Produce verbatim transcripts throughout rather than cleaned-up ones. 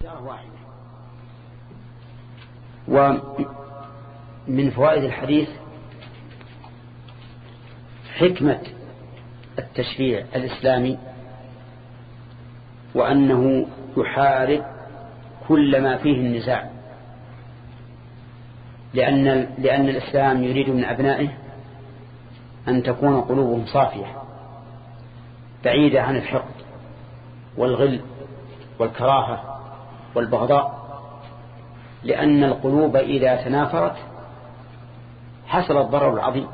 واحدة. ومن فوائد الحديث حكمة التشريع الإسلامي، وأنه يحارب كل ما فيه النزاع، لأن, لأن الإسلام يريد من أبنائه أن تكون قلوبهم صافية بعيدة عن الحقد والغل والكراهة والبغضاء، لأن القلوب إذا تنافرت حصل الضرر العظيم.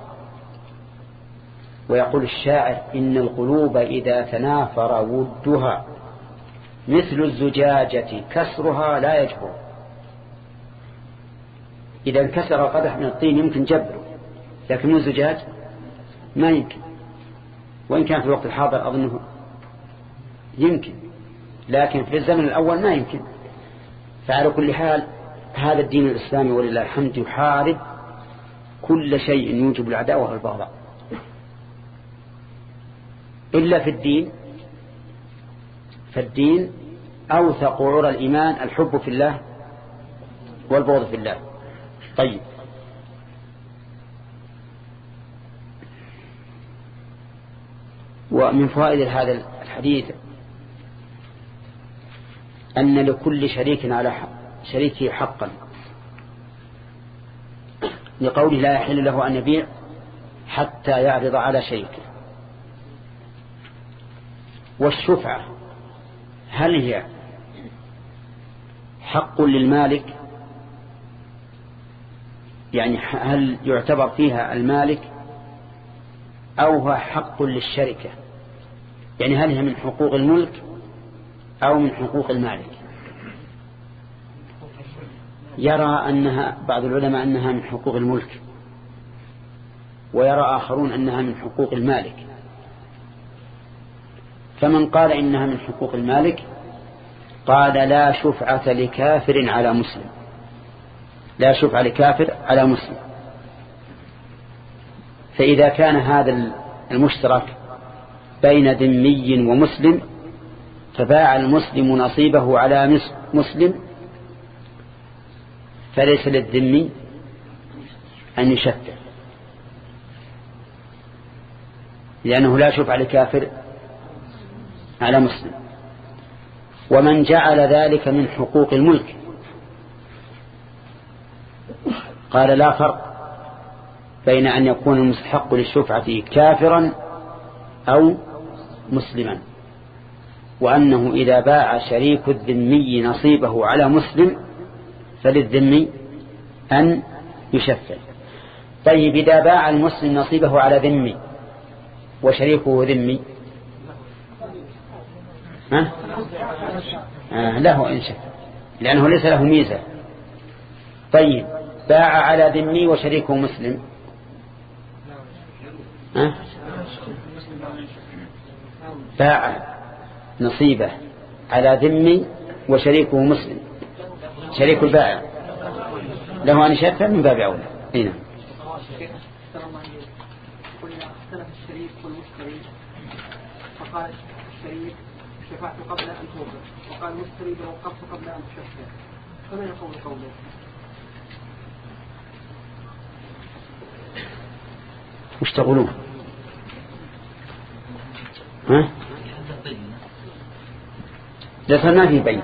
ويقول الشاعر: إن القلوب إذا تنافر ودها مثل الزجاجة كسرها لا يجبر. إذا انكسر قدح من الطين يمكن جبره، لكن من الزجاج ما يمكن، وإن كان في الوقت الحاضر أظنه يمكن، لكن في الزمن الأول ما يمكن. فعلى كل حال هذا الدين الإسلامي ولله الحمد يحارب كل شيء يوجب العداوة والبغضاء، إلا في الدين. فالدين أوثق عرى الإيمان الحب في الله والبغض في الله. طيب، ومن فوائد هذا الحديث أن لكل شريك على شريكه حقا، لقوله: لا يحل له أن يبيع حتى يعرض على شريكه. والشفعة هل هي حق للمالك؟ يعني هل يعتبر فيها المالك أو هو حق للشركة؟ يعني هل هي من حقوق الملك أو من حقوق المالك؟ يرى أنها بعض العلماء أنها من حقوق الملك، ويرى آخرون أنها من حقوق المالك. فمن قال إنها من حقوق المالك قال: لا شفعة لكافر على مسلم، لا شفعة لكافر على مسلم. فإذا كان هذا المشترك بين ذمي ومسلم فباع المسلم نصيبه على مسلم، فليس للذمي أن يشفع، لأنه لا شفعة لكافر على مسلم. ومن جعل ذلك من حقوق الملك قال: لا فرق بين أن يكون المستحق للشفعة كافرا أو مسلما، وأنه إذا باع شريك الذمي نصيبه على مسلم فللذمي أن يشفع. طيب، إذا باع المسلم نصيبه على ذمي وشريكه ذمي ها؟ آه له إن شفع، لأنه ليس له ميزة. طيب، باع على ذمي وشريكه مسلم ها؟ باع نصيبه على ذمي وشريكه مسلم، شريك البائع له أن يشفع من باب أولى. هنا الشريك والمشتري، فقال الشريك: شفعت قبل أن توقف، وقال المشتري: وقفت قبل أن تشفع، فما يقول قوله؟ وش تقولون؟ ها؟ ليس ما في بين.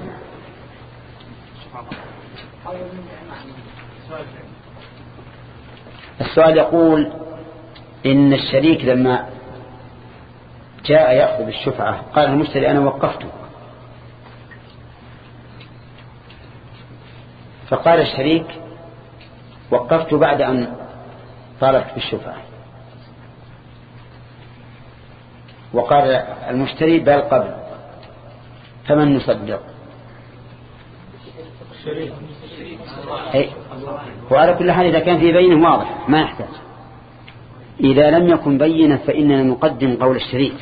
السؤال يقول إن الشريك لما جاء يأخذ الشفعة قال المشتري: أنا وقفته. فقال الشريك: وقفت بعد أن طالبت بالشفعة. وقال المشتري: بل قبل. فمن نصدق؟ وعلى كل حال إذا كان في بينه واضح ما يحتاج. إذا لم يكن بينا فإننا نقدم قول الشريك،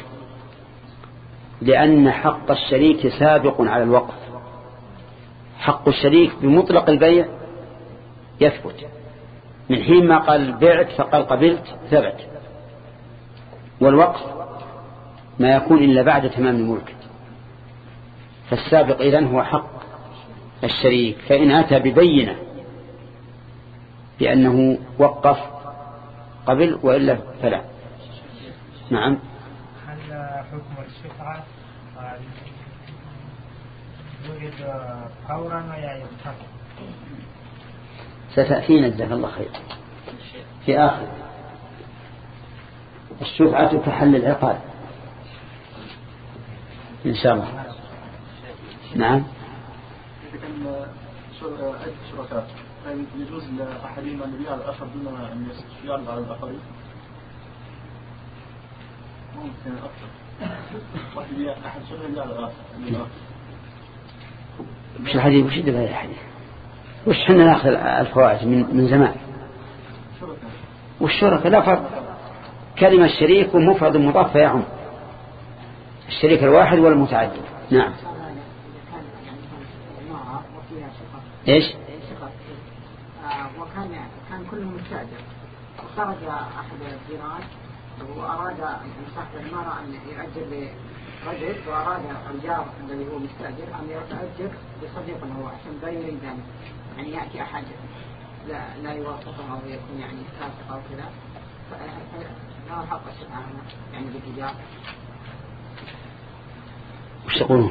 لأن حق الشريك سابق على الوقف. حق الشريك بمطلق البيع يثبت من حين ما قال بعت فقال قبلت ثبت، والوقف ما يكون إلا بعد تمام الملك. فالسابق إذن هو حق الشريك فإن أتى ببينة بأنه وقف قبل وإلا فلا. نعم. هل حكم الشفعة يوجد فورا ولا ينتظر؟ ستأتينا جزاك الله خير في آخر. الشفعة تحل العقاد إن شاء الله. نعم. شركاء يجوز لأحدهما أن يبيع الآخر دون أن يعرض على الآخرين؟ ممكن أكثر واحد يبيع أحد شركاء يبيع الآخر. وش الحديث وش يدل هذا الحديث؟ وش حنا ناخذ الفوائد من من زمان؟ والشركاء لا فرق. كلمة شريك ومفرد مضاف يعم الشريك الواحد والمتعدد. نعم. ايش؟ وكان كان كل مستأجر وخرج أحد الجيران وأراد صاحب المرأة أن يؤجر لرجل وأراد الجار الذي هو مستأجر أن يؤجر بصديقه هو عشان لا يريد أن يعني يأتي أحد لا لا يوافقه أو يكون يعني فاسق أو كذا فلا حق الشفعة يعني بالإيجار. وش يقولون؟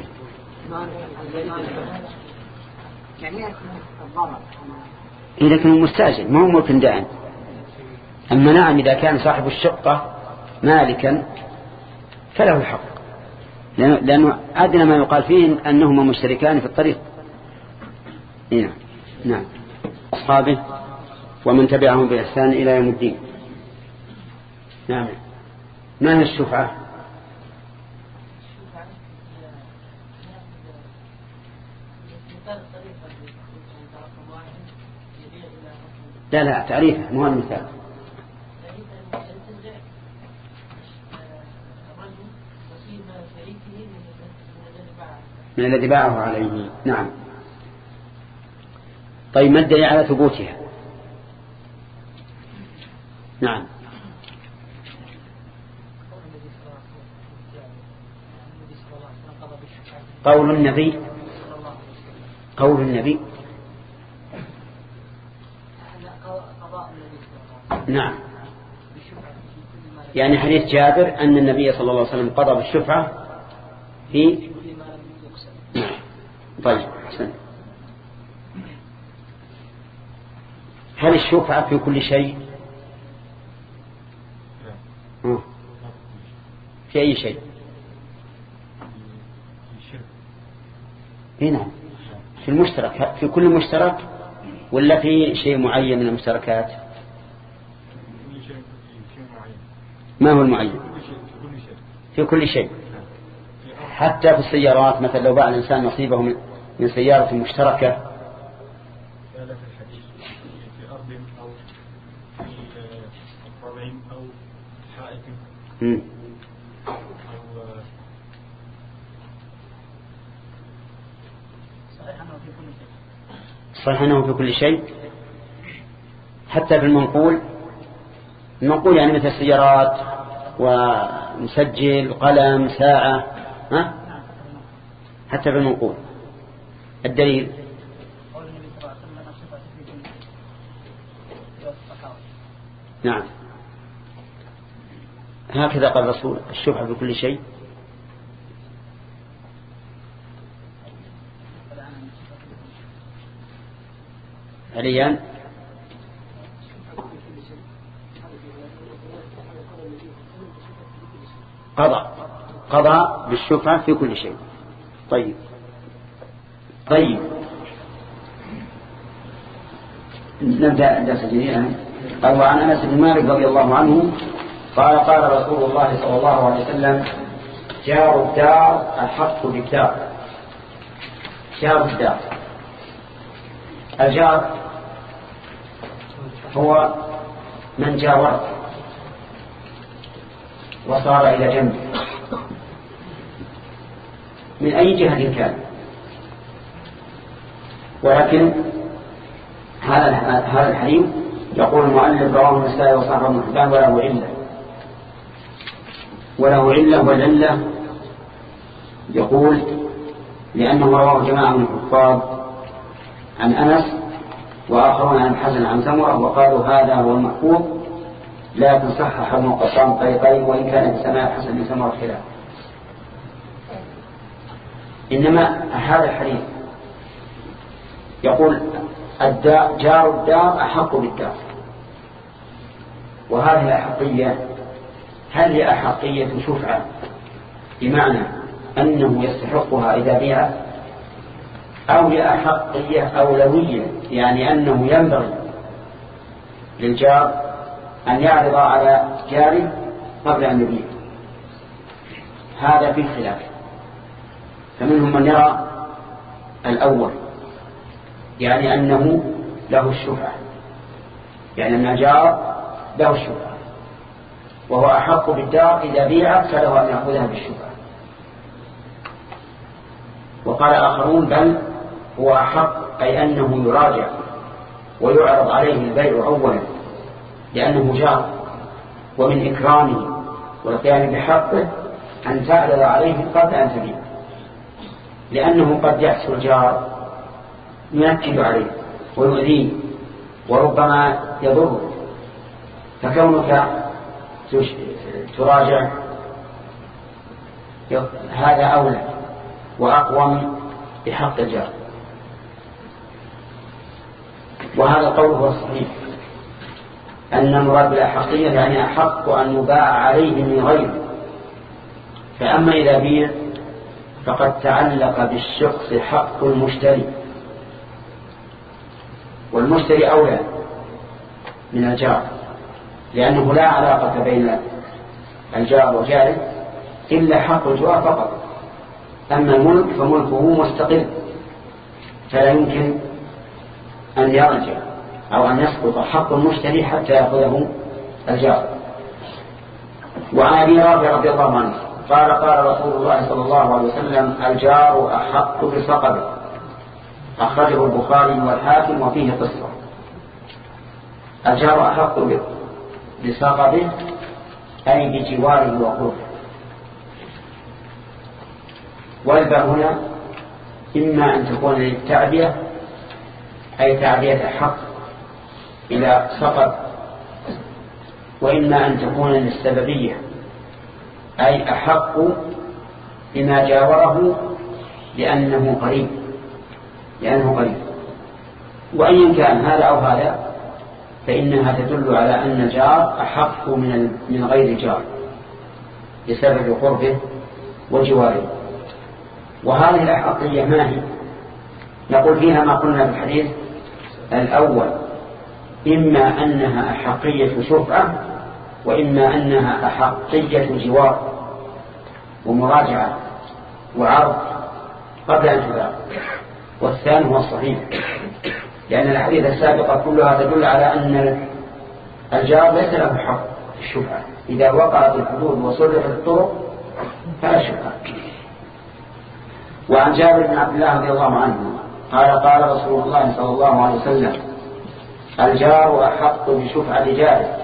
يعني الضرر. إذا كان مستأجر ما هو ملك دائم. أما نعم إذا كان صاحب الشقة مالكا فله الحق لأنه أدنى ما يقال فيه أنهما مشتركان في الطريق. نعم. نعم. أصحابه ومن تبعهم بإحسان إلى يوم الدين. نعم. ما هي الشفعة؟ لا لا تعريفه مو المثال. من الذي باعه عليه. نعم. طيب ما الدليل على ثبوتها؟ نعم. قول النبي قول النبي نعم. يعني حديث جابر أن النبي صلى الله عليه وسلم قضى بالشفعة في نعم. طيب حسن. هل الشفعة في كل شيء؟ في أي شيء؟ هنا في المشترك في كل مشترك ولا في شيء معين من المشتركات؟ ما هو المعين؟ في كل شيء حتى في السيارات. مثلا لو باع الإنسان نصيبه من سيارة مشتركة في أرض أو في قرع أو حائط أو صحيح أنه في كل شيء حتى في المنقول. المنقول يعني مثل السيارات ومسجل قلم ساعة ها؟ حتى في المنقول. الدليل نعم هكذا قال الرسول الشفعة في كل شيء. عليان قضى قضى بالشفعة في كل شيء. طيب طيب نبدأ الدرس جديدا. قال وعن أنس بن مالك رضي الله عنه قال قال رسول الله صلى الله عليه وسلم جار الدار الحق بالدار. جار الدار الجار هو من جاور وصار إلى جنب من أي جهة كان. ولكن هذا هذا الحديث يقول المؤلف رواه النسائي وصححه ابن حبان وله علة وله علة والعلة يقول لأنه رواه جماعة من الحفاظ عن أنس وآخرون عن الحسن عن سمرة وقالوا هذا هو المحفوظ، لا تصحح ابن قطان طريقين وإن كان بسماع الحسن بن سمرة خلاف. إنما هذا الحديث يقول الدار جار الدار أحق بالدار، وهذه الأحقية هل هي أحقية شفعة بمعنى أنه يستحقها إذا بيع، أو هي أحقية أولوية يعني أنه ينبغي للجار أن يعرض على جاره قبل أن يبيع؟ هذا في خلاف، فمنهم من يرى الأول يعني أنه له الشفعة، يعني أن الجار له الشفعة وهو أحق بالدار إذا بيع فله أن يأخذها بالشفعة. وقال آخرون بل هو أحق أي أنه يراجع ويعرض عليه البيع أولا لأنه جار، ومن إكرامه والقيام بحقه أن تعرض عليه قبل أن تبيع، لأنه قد يحصل الجار ينكد عليه ويؤذيه وربما يضره، فكونك تراجع هذا أولى وأقوم بحق الجار. وهذا القول هو الصحيح، أن المراد بالأحقية يعني أحق أن يباع عليه من غيره. فأما إذا بيع فقد تعلق بالشخص حق المشتري، والمشتري أولى من الجار، لأنه لا علاقة بين الجار وجاره إلا حق الجوار فقط. أما الملك فملكه مستقل، فلا يمكن أن يرجع أو أن يسقط حق المشتري حتى يأخذه الجار. وعن أبي رافع رضي الله عنه قال قال رسول الله صلى الله عليه وسلم الجار أحق بصقبه، أخرجه البخاري والحاكم وفيه قصة. الجار أحق بصقبه أي بجواره وقربه. والباء هنا إما أن تكون للتعبية أي تعبية حق إلى صقب، وإما أن تكون للسببية أي أحق بما جاوره لأنه قريب لأنه قريب. وأيا كان هذا أو هذا فإنها تدل على أن الجار أحق من من غير جار بسبب قربه وجواره. وهذه الأحقية ما هي؟ نقول فيها ما قلنا في الحديث الأول، إما أنها أحقية شفعة وإما أنها أحقية جوار ومراجعة وعرض قبل أن تباع. والثاني هو الصحيح، لأن الحديث السابقة كلها تدل على أن الجار ليس له حق في الشفعة، إذا وقعت الحدود وصرفت الطرق فلا شفعة. وعن جابر بن عبد الله رضي الله عنه قال قال رسول الله صلى الله عليه وسلم الجار أحق بشفعة جاره.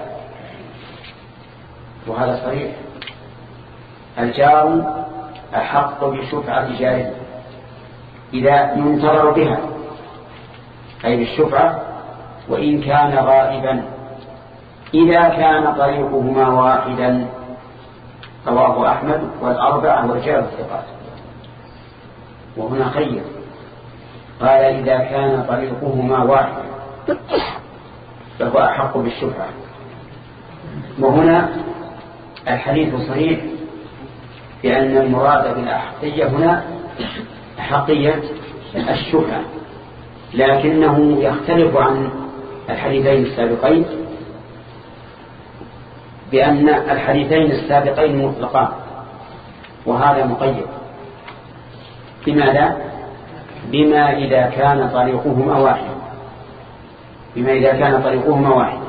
وهذا صريح، الجار أحق بشفعة جاره إذا ينتظر بها أي بالشفعة وإن كان غائبا، إذا كان طريقهما واحدا. رواه أحمد والأربعة ورجال الثقات. وهنا خير قال إذا كان طريقهما واحدا فهو أحق بالشفعة. وهنا الحديث صحيح بأن المراد بالأحقية هنا أحقية الشفعة، لكنه يختلف عن الحديثين السابقين بأن الحديثين السابقين مطلقان وهذا مقيد. بماذا؟ بما إذا كان طريقهما واحد بما إذا كان طريقهما واحد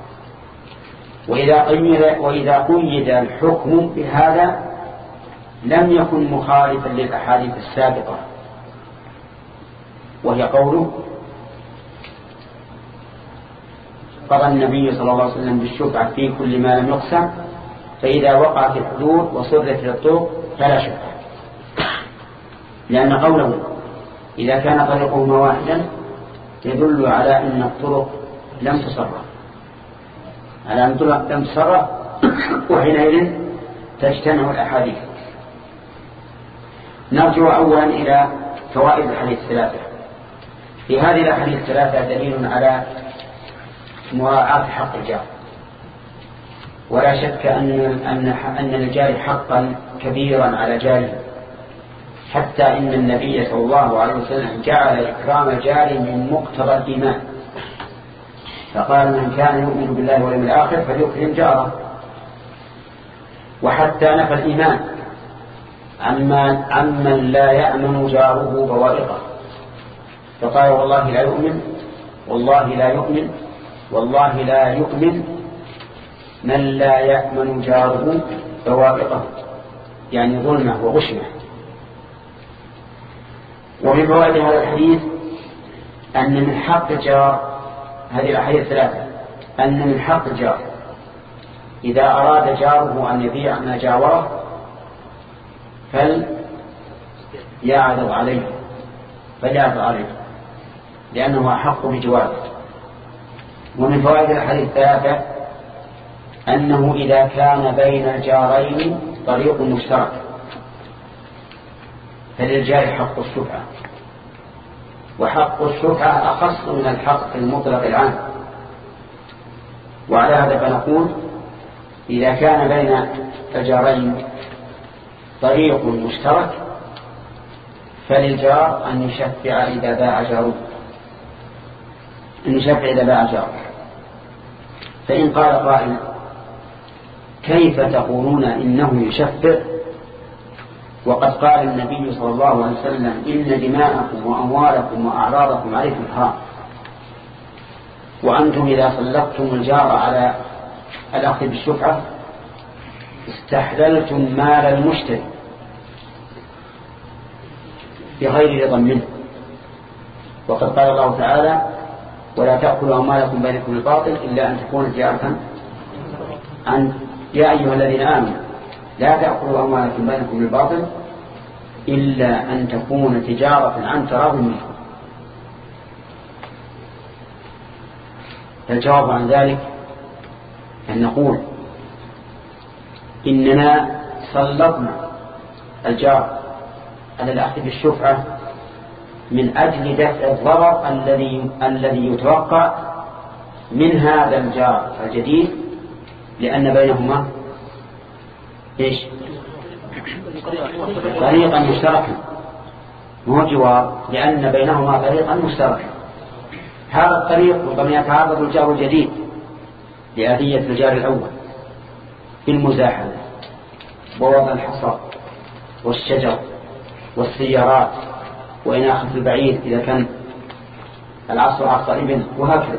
وإذا قيد وإذا قيد الحكم بهذا لم يكن مخالفا للأحاديث السابقة، وهي قوله قضى النبي صلى الله عليه وسلم بالشفعة في كل ما لم يقسم، فإذا وقعت الحدود وصرفت الطرق فلا شفعة. لأن قوله إذا كان طريقهما واحدا يدل على أن الطرق لم تصرف، على أن الطرق لم تصرف، وحينئذ تجتمع الأحاديث. نرجع أولا إلى فوائد الحديث الثلاثة. في هذه الأحاديث الثلاثة دليل على مراعاة حق الجار، ولا شك أن أن أن للجار حقا كبيرا على جاره، حتى إن النبي صلى الله عليه وسلم جعل إكرام الجار من مقتضى الإيمان، فقال من كان يؤمن بالله واليوم الآخر فليكرم جاره. وحتى نفى الإيمان عمن عمن لا يأمن جاره بوائقه، فقال والله لا يؤمن، والله لا يؤمن، والله لا يؤمن من لا يأمن جاره بوائقه، يعني ظلمه وغشمه. ومن فوائد هذا الحديث أن من حق الجار، هذه الأحاديث الثلاثة، أن من حق الجار إذا أراد جاره أن يبيع ما جاوره فليعرض عليه فليعرض عليه لأنه أحق بجواره. ومن فوائد الحديث الثلاثة أنه إذا كان بين الجارين طريق مشترك فللجار حق الشفعة، وحق الشفعة أخص من الحق المطلق العام. وعلى هذا فنقول إذا كان بين الجارين طريق مشترك فللجار أن يشفع إذا باع جاره، أن يشفع إذا باع جاره. فإن قال قائل كيف تقولون إنه يشفع وقد قال النبي صلى الله عليه وسلم إن دماءكم وأموالكم وأعراضكم عليكم حرام، وأنتم إذا سلطتم الجار على الأخذ بالشفعة استحللتم مال المشتري بغير رضا منه. وقد قال الله تعالى ولا تأكلوا أموالكم بينكم بالباطل إلا أن تكون تجارة عن يا أيها الذين آمنوا لا تأكلوا أموالكم بينكم بالباطل إلا أن تكون تجارة عن تراض منكم. الجواب عن ذلك أن نقول إننا سلطنا الجار على الأخذ بالشفعة من أجل دفع الضرر الذي الذي يتوقع من هذا الجار الجديد، لأن بينهما إيش؟ طريقا مشتركا، مو جوار، لأن بينهما طريقا مشتركا. هذا الطريق ربما يتعرض الجار الجديد لأذية الجار الأول في المزاحمة ووضع الحصى والشجر والسيارات وإناخة البعير إذا كان العصر عصر ابن، وهكذا.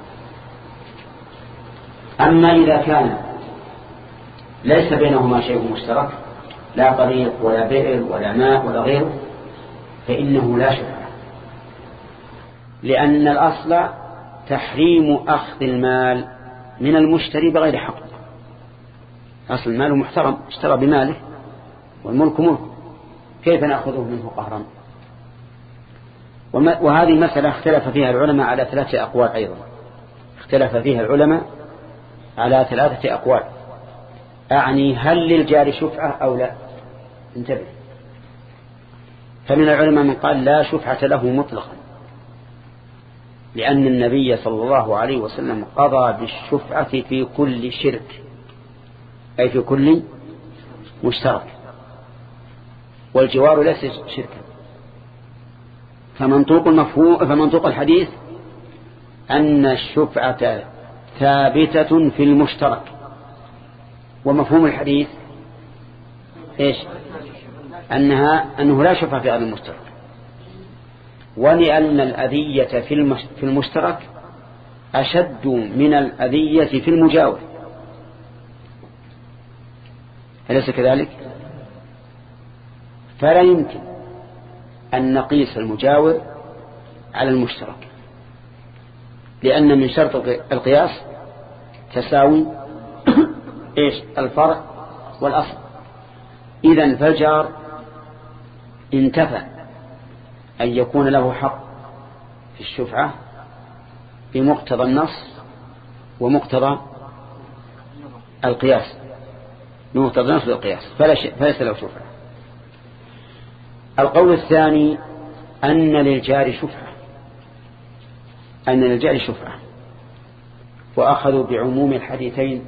أما إذا كان ليس بينهما شيء مشترك، لا طريق ولا بئر ولا ماء ولا غيره، فإنه لا شفعة، لأن الأصل تحريم أخذ المال من المشتري بغير حق. أصل المال محترم، اشترى بماله والملك ملك، كيف نأخذه منه قهرا؟ وهذه مسألة اختلف فيها العلماء على ثلاثة أقوال أيضا، اختلف فيها العلماء على ثلاثة أقوال، أعني هل للجار شفعة أو لا؟ انتبه. فمن العلماء من قال لا شفعة له مطلقا، لأن النبي صلى الله عليه وسلم قضى بالشفعة في كل شرك، أي في كل مشترك، والجوار ليس شركا. فمنطوق المفهوم فمنطوق الحديث أن الشفعة ثابتة في المشترك، ومفهوم الحديث إيش؟ أنها أنه لا شفعة في هذا المشترك، ولأن الأذية في المشترك أشد من الأذية في المجاور، أليس كذلك؟ فلا يمكن أن نقيس المجاور على المشترك، لأن من شرط القياس تساوي إيش؟ الفرع والأصل. إذن فالجار انتفى أن يكون له حق في الشفعة بمقتضى النص ومقتضى القياس، بمقتضى النص والقياس فليس له شفعة. القول الثاني أن للجار شفعة، أن للجار شفعة، وأخذوا بعموم الحديثين: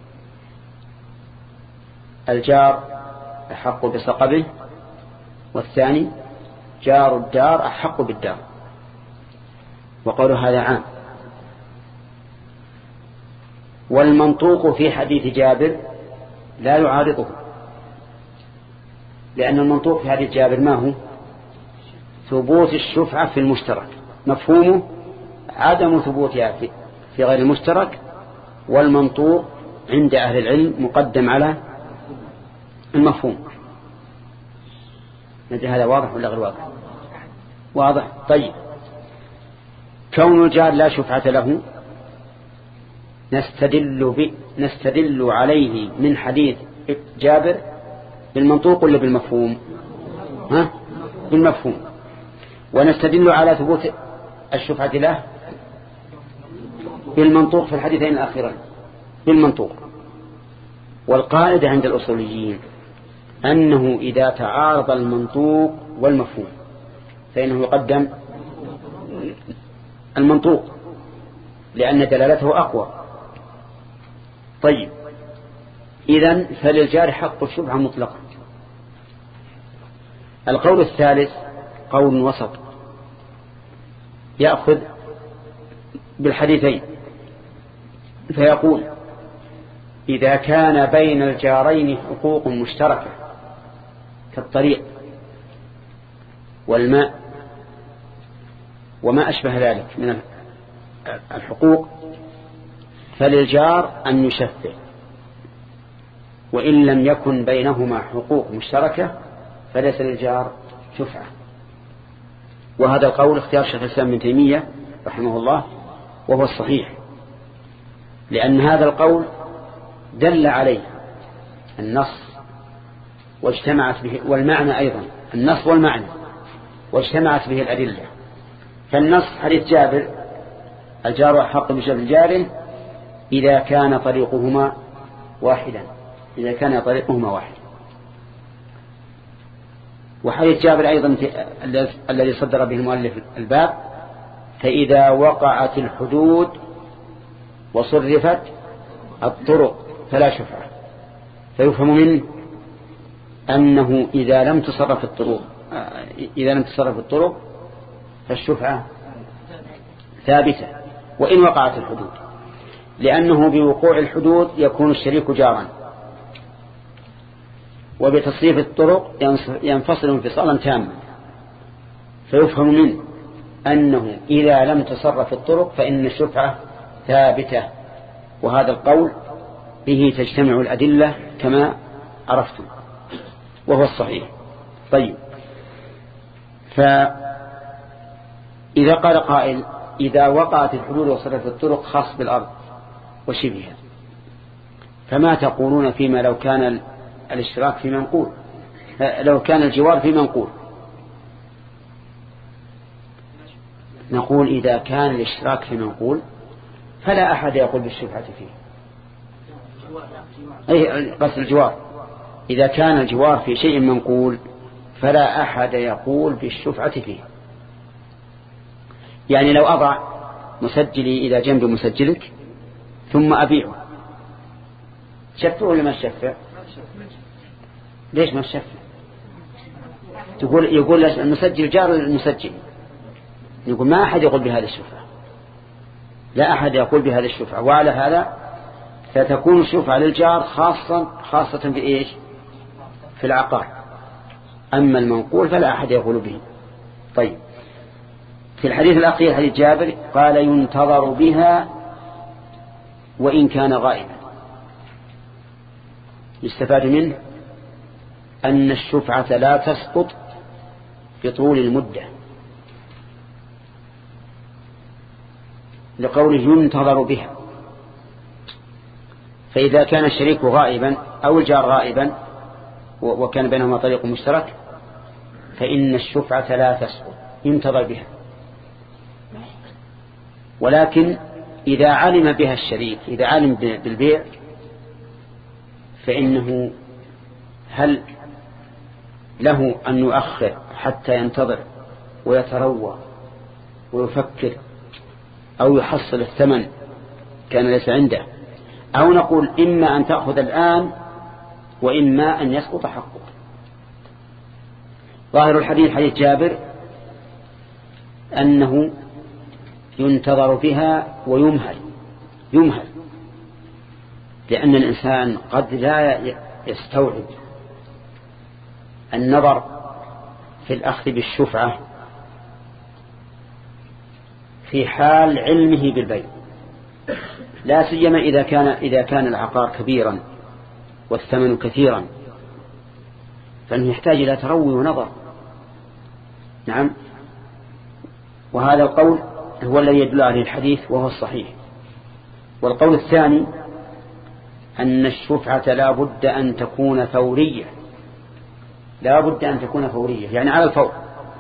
الجار أحق بصقبه، والثاني جار الدار أحق بالدار، وقالوا هذا عام. والمنطوق في حديث جابر لا يعارضه، لأن المنطوق في حديث جابر ما هو؟ ثبوت الشفعة في المشترك، مفهومه عدم ثبوتها في غير المشترك، والمنطوق عند أهل العلم مقدم على المفهوم. ندري هذا واضح ولا غير واضح؟ واضح. طيب، كون الجار لا شفعة له نستدل, ب... نستدل عليه من حديث جابر بالمنطوق ولا بالمفهوم؟ ها؟ بالمفهوم. ونستدل على ثبوت الشفعة له بالمنطوق في الحديثين الأخيرين، بالمنطوق. والقاعدة عند الأصوليين أنه إذا تعارض المنطوق والمفهوم فإنه يقدم المنطوق لأن دلالته أقوى. طيب، إذن فللجار حق الشفعة مطلقا. القول الثالث قول وسط، يأخذ بالحديثين فيقول: إذا كان بين الجارين حقوق مشتركة كالطريق والماء وما أشبه ذلك من الحقوق فللجار أن يشفع، وإن لم يكن بينهما حقوق مشتركة فليس للجار شفعة. وهذا القول اختيار شيخ الإسلام ابن تيمية رحمه الله، وهو الصحيح، لأن هذا القول دل عليه النص واجتمعت به، والمعنى أيضا النص والمعنى واجتمعت به الأدلة. فالنص حديث جابر: الجار أحق بشفع جاره إذا كان طريقهما واحدا، إذا كان طريقهما واحد. وحديث جابر أيضا الذي صدر به المؤلف الباب: فإذا وقعت الحدود وصرفت الطرق فلا شفعة. فيفهم منه أنه إذا لم تصرف الطرق إذا لم تصرف الطرق فالشفعة ثابتة وإن وقعت الحدود، لأنه بوقوع الحدود يكون الشريك جارا، وبتصريف الطرق ينفصل انفصالا تاما. فيفهم منه أنه إذا لم تصرف الطرق فإن الشفعة ثابتة، وهذا القول به تجتمع الأدلة كما عرفتم، وهو الصحيح. طيب، فإذا قال قائل: إذا وقعت الحدود وصرفت الطرق خاص بالأرض وشبهها، فما تقولون فيما لو كان الاشتراك في منقول، لو كان الجوار في منقول؟ نقول: إذا كان الاشتراك في منقول فلا أحد يقول بالشفعة فيه. أي قصد الجوار، إذا كان الجوار في شيء منقول فلا أحد يقول بالشفعة فيه. يعني لو أضع مسجلي إلى جنب مسجلك ثم أبيعه، شفع ولا ما شفع؟ ليش ما شفع؟ تقول يقول المسجل جار المسجل، يقول ما أحد يقول بهذا الشفعة، لا أحد يقول بهذا الشفعة. وعلى هذا فتكون الشفعة للجار خاصة خاصة في إيش؟ في العقار. أما المنقول فلا أحد يقول به. طيب، في الحديث الأخير حديث جابر قال: ينتظر بها وإن كان غائبا. يستفاد منه أن الشفعة لا تسقط بطول المدة، لقوله ينتظر بها. فإذا كان الشريك غائبا أو الجار غائبا وكان بينهما طريق مشترك فإن الشفعة لا تسقط، ينتظر بها. ولكن إذا علم بها الشريك، إذا علم بالبيع، فإنه هل له أن يؤخر حتى ينتظر ويتروى ويفكر أو يحصل الثمن كان ليس عنده، أو نقول إما أن تأخذ الآن وإما أن يسقط حقه. ظاهر الحديث حديث جابر أنه ينتظر بها ويمهل يمهل لأن الإنسان قد لا يستوعب النظر في الأخذ بالشفعة في حال علمه بالبيع، لا سيما إذا كان إذا كان العقار كبيرا والثمن كثيرا، فإنه يحتاج إلى تروي ونظر. نعم، وهذا القول هو الذي يدل عليه الحديث وهو الصحيح. والقول الثاني أن الشفعة لا بد أن تكون فورية، لا بد أن تكون فورية يعني على الفور،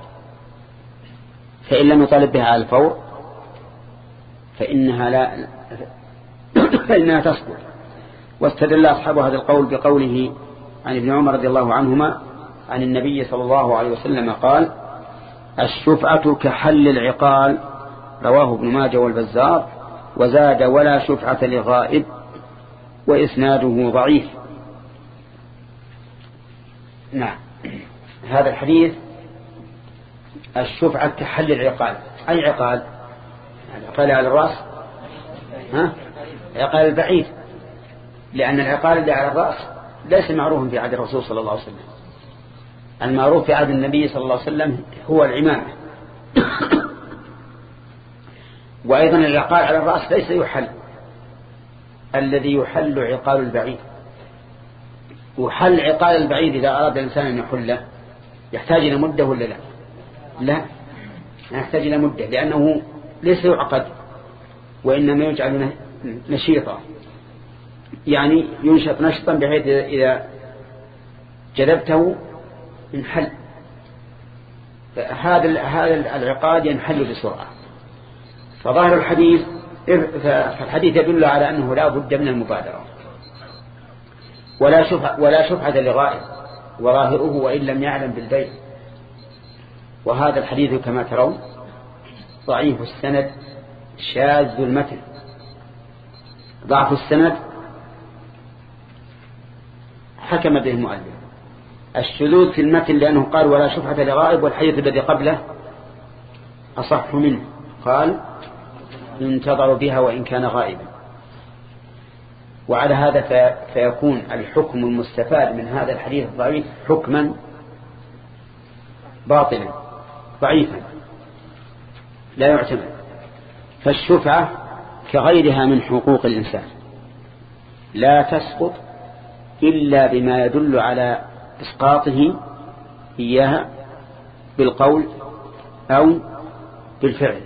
فإن لم يطالب بها على الفور فإنها لا فإنها تسقط. واستدل أصحاب هذا القول بقوله عن ابن عمر رضي الله عنهما عن النبي صلى الله عليه وسلم قال: الشفعة كحل العقال، رواه ابن ماجه والبزار، وزاد: ولا شفعة لغائب، وإسناده ضعيف. نعم، هذا الحديث الشفعة كحل العقال. أي عقال؟ العقال على الرأس، ها؟ عقال البعيد، لأن العقال اللي على الرأس ليس معروفا في عهد الرسول صلى الله عليه وسلم. المعروف في عهد النبي صلى الله عليه وسلم هو العمامة. وأيضا العقال على الرأس ليس يحل، الذي يحل عقال البعيد. وحل عقال البعيد إذا أراد الإنسان أن يحله يحتاج إلى مدة ولا لا؟ لا، يحتاج إلى مدة، لأنه ليس يعقد وإنما يجعل نشيطا، يعني ينشط نشطا بحيث إذا جذبته انحل. هذا هذا العقاد ينحل بسرعة. فظاهر الحديث فالحديث يدل على أنه لا بد من المبادرة. ولا شفعة ولا شفعة لغائب، وظاهره وإن لم يعلم بالبيع. وهذا الحديث كما ترون ضعيف السند شاذ المتن. ضعف السند حكم به المؤلف. الشذوذ في المتن لأنه قال: ولا شفعة لغائب، والحديث الذي قبله أصح منه، قال: ينتظر بها وإن كان غائبا. وعلى هذا فيكون الحكم المستفاد من هذا الحديث الضعيف حكما باطلا ضعيفا لا يعتمد. فالشفعة كغيرها من حقوق الإنسان لا تسقط إلا بما يدل على إسقاطه إياها بالقول أو بالفعل.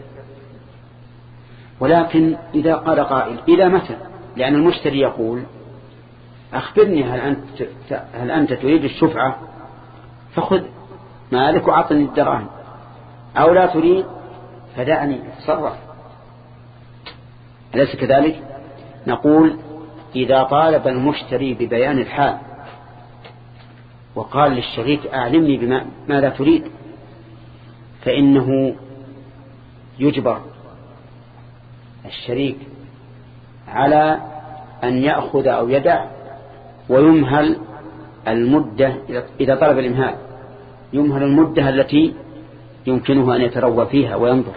ولكن إذا قال قائل: إلى متى؟ لأن المشتري يقول: أخبرني هل أنت, هل أنت تريد الشفعة فخذ مالك وعطني الدراهم، أو لا تريد فدعني أتصرف. أليس كذلك؟ نقول: إذا طالب المشتري ببيان الحال وقال للشريك: أعلمني بما ماذا تريد، فإنه يجبر الشريك على أن يأخذ أو يدع، ويمهل المدة إذا طلب الإمهال، يمهل المدة التي يمكنه أن يتروى فيها وينظر.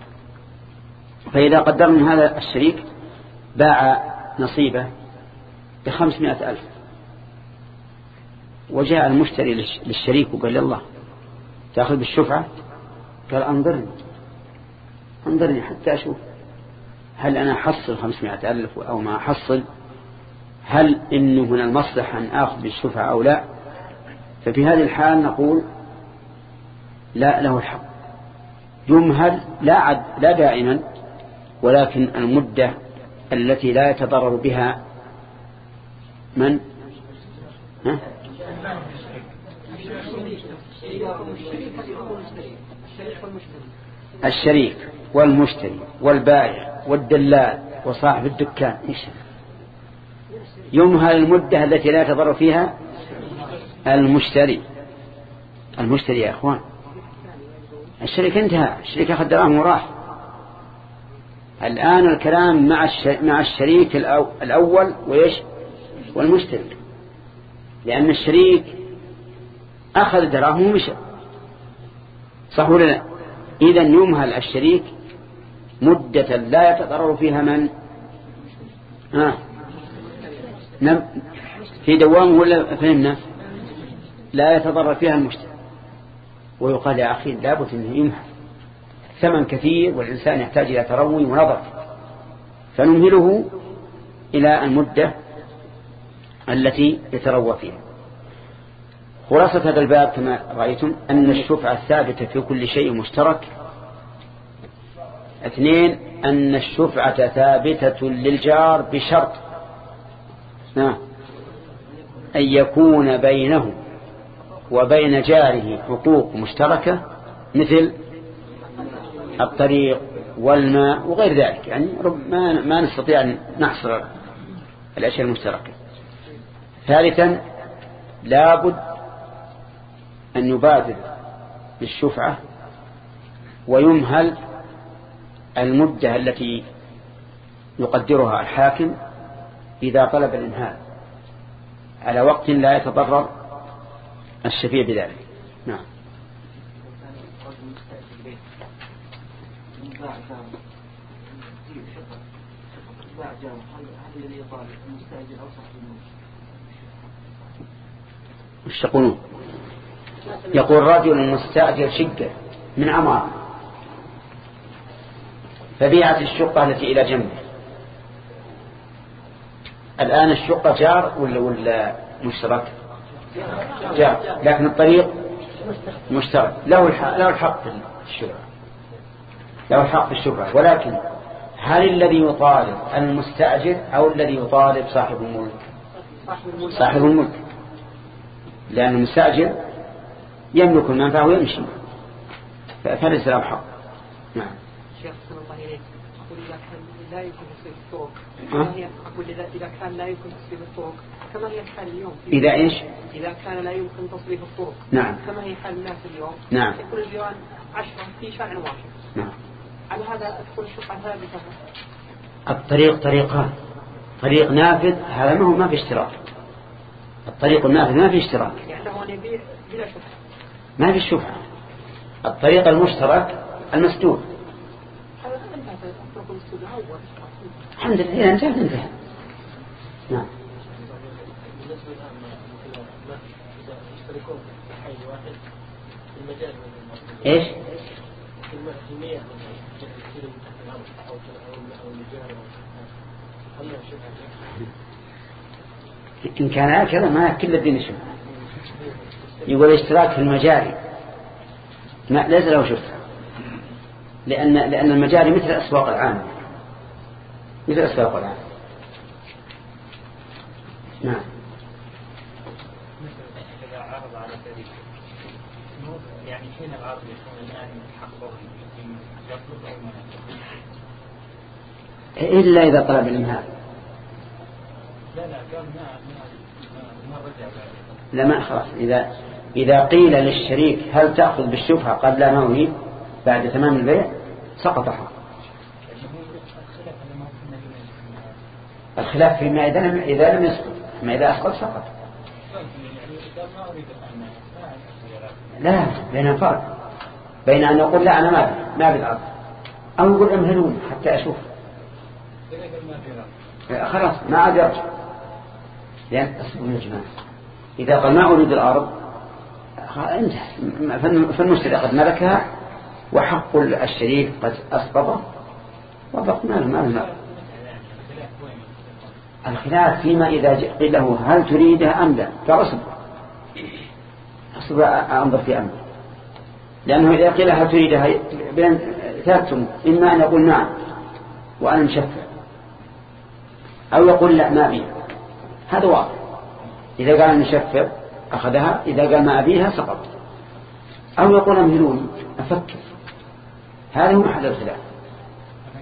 فإذا قدرنا هذا الشريك باع نصيبه بخمسمائة ألف، وجاء المشتري للشريك وقال: يلا تأخذ بالشفعة؟ قال: أنظرني أنظرني حتى أشوف هل أنا أحصل خمسمائة ألف أو ما أحصل، هل إنه من المصلحة أن آخذ بالشفعة أو لا. ففي هذه الحال نقول: لا، له الحق، يمهل لا عد لا دائما، ولكن المدة التي لا يتضرر بها من ها؟ الشريك والمشتري والبائع والدلال وصاحب الدكان إيش يمهل المدة التي لا يتضرر فيها المشتري. المشتري يا أخوان الشريك انتهى، الشريك أخذ دراهم وراح. الآن الكلام مع مع الشريك الأول وإيش والمشتري، لأن الشريك أخذ دراهم ومشى، صح ولا لا؟ إذن يمهل الشريك مدة لا يتضرر فيها من آه. نم في دوام ولا فهمنا لا يتضرر فيها المشتري. ويقال يا أخي لابد أنه يمهل، ثمن كثير والإنسان يحتاج إلى تروي ونظر، فنمهله إلى المدة التي يتروى فيها. خلاصة هذا الباب كما رأيتم أن الشفعة ثابتة في كل شيء مشترك. اثنين أن الشفعة ثابتة للجار بشرط أن يكون بينه وبين جاره حقوق مشتركة مثل الطريق والماء وغير ذلك، يعني ما ما نستطيع أن نحصر الأشياء المشتركة. ثالثا لابد أن يبادر بالشفعة ويمهل المدة التي يقدرها الحاكم إذا طلب الإمهال على وقت لا يتضرر الشفيع بذلك. نعم. وش يقولون؟ يقول رجل مستأجر شقة من عمار فبيعت الشقة التي إلى جنبه. الآن الشقة جار ولا ولا مشترك؟ جار، لكن الطريق مشترك، له الحق له الحق في الشفعة، له الحق في الشفعة. ولكن هل الذي يطالب المستأجر أو الذي يطالب صاحب الملك؟ صاحب الملك، لأن المستأجر يملك المنفعة ويمشي فليس له حق. نعم. شيخ صلى الله عليه أقول إذا كان لا يمكن تصيب الطرق كما هي أقول إذا كان لا يمكن تصيب الطرق كما هي حال اليوم. إذا إيش؟ إذا كان لا يمكن تصريف الطرق. نعم. كما هي حال الناس اليوم. نعم. يكون الجيران عشرة في شارع واحد. نعم. على هذا تكون الشقة ثابتة. الطريق طريقان، طريق نافذ هذا ما هو ما في اشتراك. الطريق النافذ ما في اشتراك. يعني هو يبيع بلا شفعة. ما في الشفعة. الطريق المشترك المسدود. الحمد لله انتهى انتهى. نعم. ايش؟ إن كان هكذا ما كل الدين شفعة. يقول اشتراك في المجاري ما ليس له شفعة، لأن لأن المجاري مثل الأسواق العامة، مثل الأسواق العامة. نعم. إذا عرض على ذلك يعني حين العرض يكون الآن حقه يطلب أو ما إلا إذا طلب الإمهال. لا لا قال ما ما رجع لا ما خلاص. إذا إذا قيل للشريك هل تأخذ بالشفعة قبل لا نوي بعد تمام البيع سقط حق. الخلاف فيما إذا لم إذا لم يسقط، ما إذا أسقط سقط. لا بين فرق بين أن يقول لا أنا ما ما بالعرض أو يقول امهلون حتى أشوف خلاص ما عاد يرجع، لأن أصبحوا يا جماعة إذا قال ما أريد الأرض انتهى، فالمشتري قد ملكها وحق الشريك قد أسقطه وبقى ماله ماله ماله. الخلاف فيما إذا قيل له هل تريدها أم لا فأصبر أصبر أنظر في أمر، لأنه إذا قيل هل تريدها بين ثلاثة إما أن يقول نعم وأنا مشفع أو يقول لا ما أبيها، هذا واضح. إذا قال مشفع أخذها، إذا قال ما أبيها سقط، أو يقول أمهلوني أفكر، هذا هو محل الخلاف.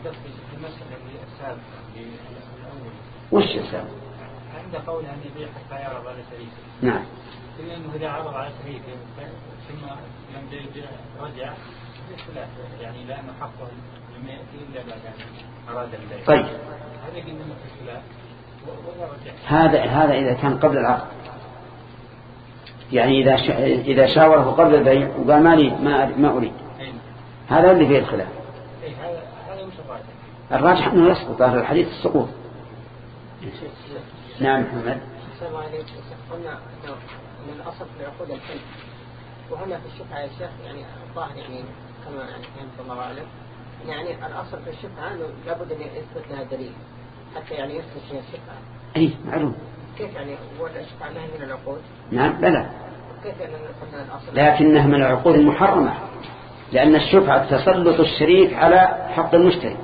عنده في المسألة السابقة في الأول. وش السابق؟ عنده قول أن يبيع حتى يعرض على شريكه. نعم. لأنه إذا عرض على شريكه ثم لم رجع خلاف يعني لا محقه لما يأتي إلا بعد أن أراد البيع. طيب. هذا قلنا في الخلاف ولا رجع. هذا هذا إذا كان قبل العقد. يعني إذا شا... إذا شاوره قبل البيع وقال ما لي ما ما أريد. هذا اللي فيه الخلاف. هذا هذا مش الراجح. الراجح أنه يسقط هذا الحديث السقوط. نعم محمد. السلام عليكم. قلنا أن الأصل في العقود الحل، وهنا في الشفعة يا شيخ يعني الظاهر يعني كما يعني فهمت الله أعلم يعني الأصل في الشفعة أنه لابد أن يثبت لها دليل حتى يعني يثبت فيها الشفعة. أي معلوم. كيف يعني هو الشفعة ما هي من العقود؟ نعم بلى. كيف يعني قلنا الأصل؟ لكنها من العقود المحرمة، لأن الشفعة تسلط الشريك على حق المشتري،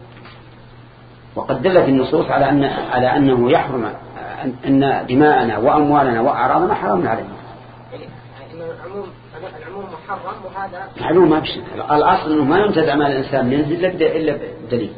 وقد دلت النصوص على أن على أنه يحرم أن دماءنا وأموالنا وأعراضنا حرام علينا. العموم العموم محرم وهذا معلوم ما بشيء. الأصل أنه ما ينتزع مال الإنسان منه إلا بدليل.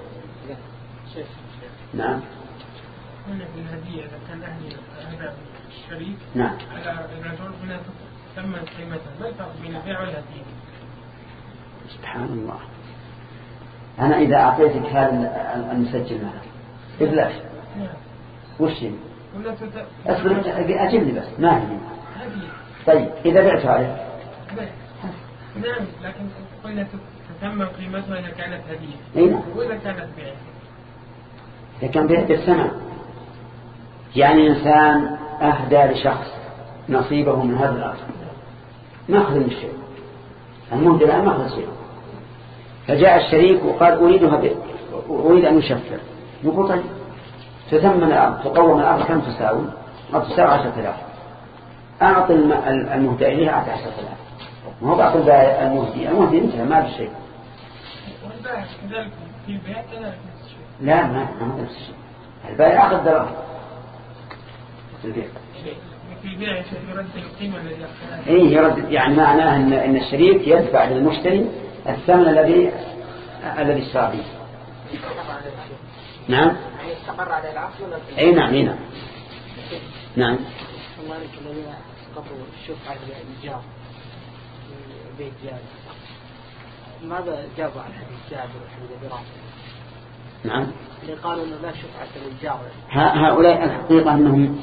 نعم. هنا في الهدية إذا كان أهل هذا الشريك نعم. على الرجل هنا تم قيمتها، ما الفرق بين البيع والهدية؟ سبحان الله. أنا إذا أعطيتك هذا المسجل معك إبلاش وش هي؟ أصبر أجبني بس ما هي. طيب إذا بعت هذا نعم، لكن قلنا تتم قيمتها إذا كانت هدية. إيه؟ وإذا كانت بيع؟ إذا كان بيع بالثمن، يعني إنسان أهدى لشخص نصيبه من هذا الأرض ما أخذ من الشيء، المهدى الآن ما أخذ شيء، فجاء الشريك وقال أريدها ب... أريد أن أشفر، يقول طيب تثمن الأرض تقوم الأرض كم تساوي؟ أو تساوي عشرة آلاف، أعطي المهدى إليها أعطي عشرة آلاف، ما هو بعطي المهدي، المهدي انتهى ما بالشيء. والبائع كذلك في البيع كذلك نفس الشيء. لا ما هو نفس الشيء، البائع أخذ دراهم في البيع. في البيع يرد القيمة الذي أخذها. إيه يرد، يعني معناه إن إن الشريك يدفع للمشتري الثمن الذي الذي اشترى به. نعم. يعني استقر على العقد ولا؟ أي نعم نعم. نعم. الله عليك الذين سقطوا الشفعة للجار بيت جابر، ماذا جابوا عن حديث جابر وحديث أبي رافع؟ نعم. اللي قالوا إنه لا شفعة للجار. هؤلاء الحقيقة أنهم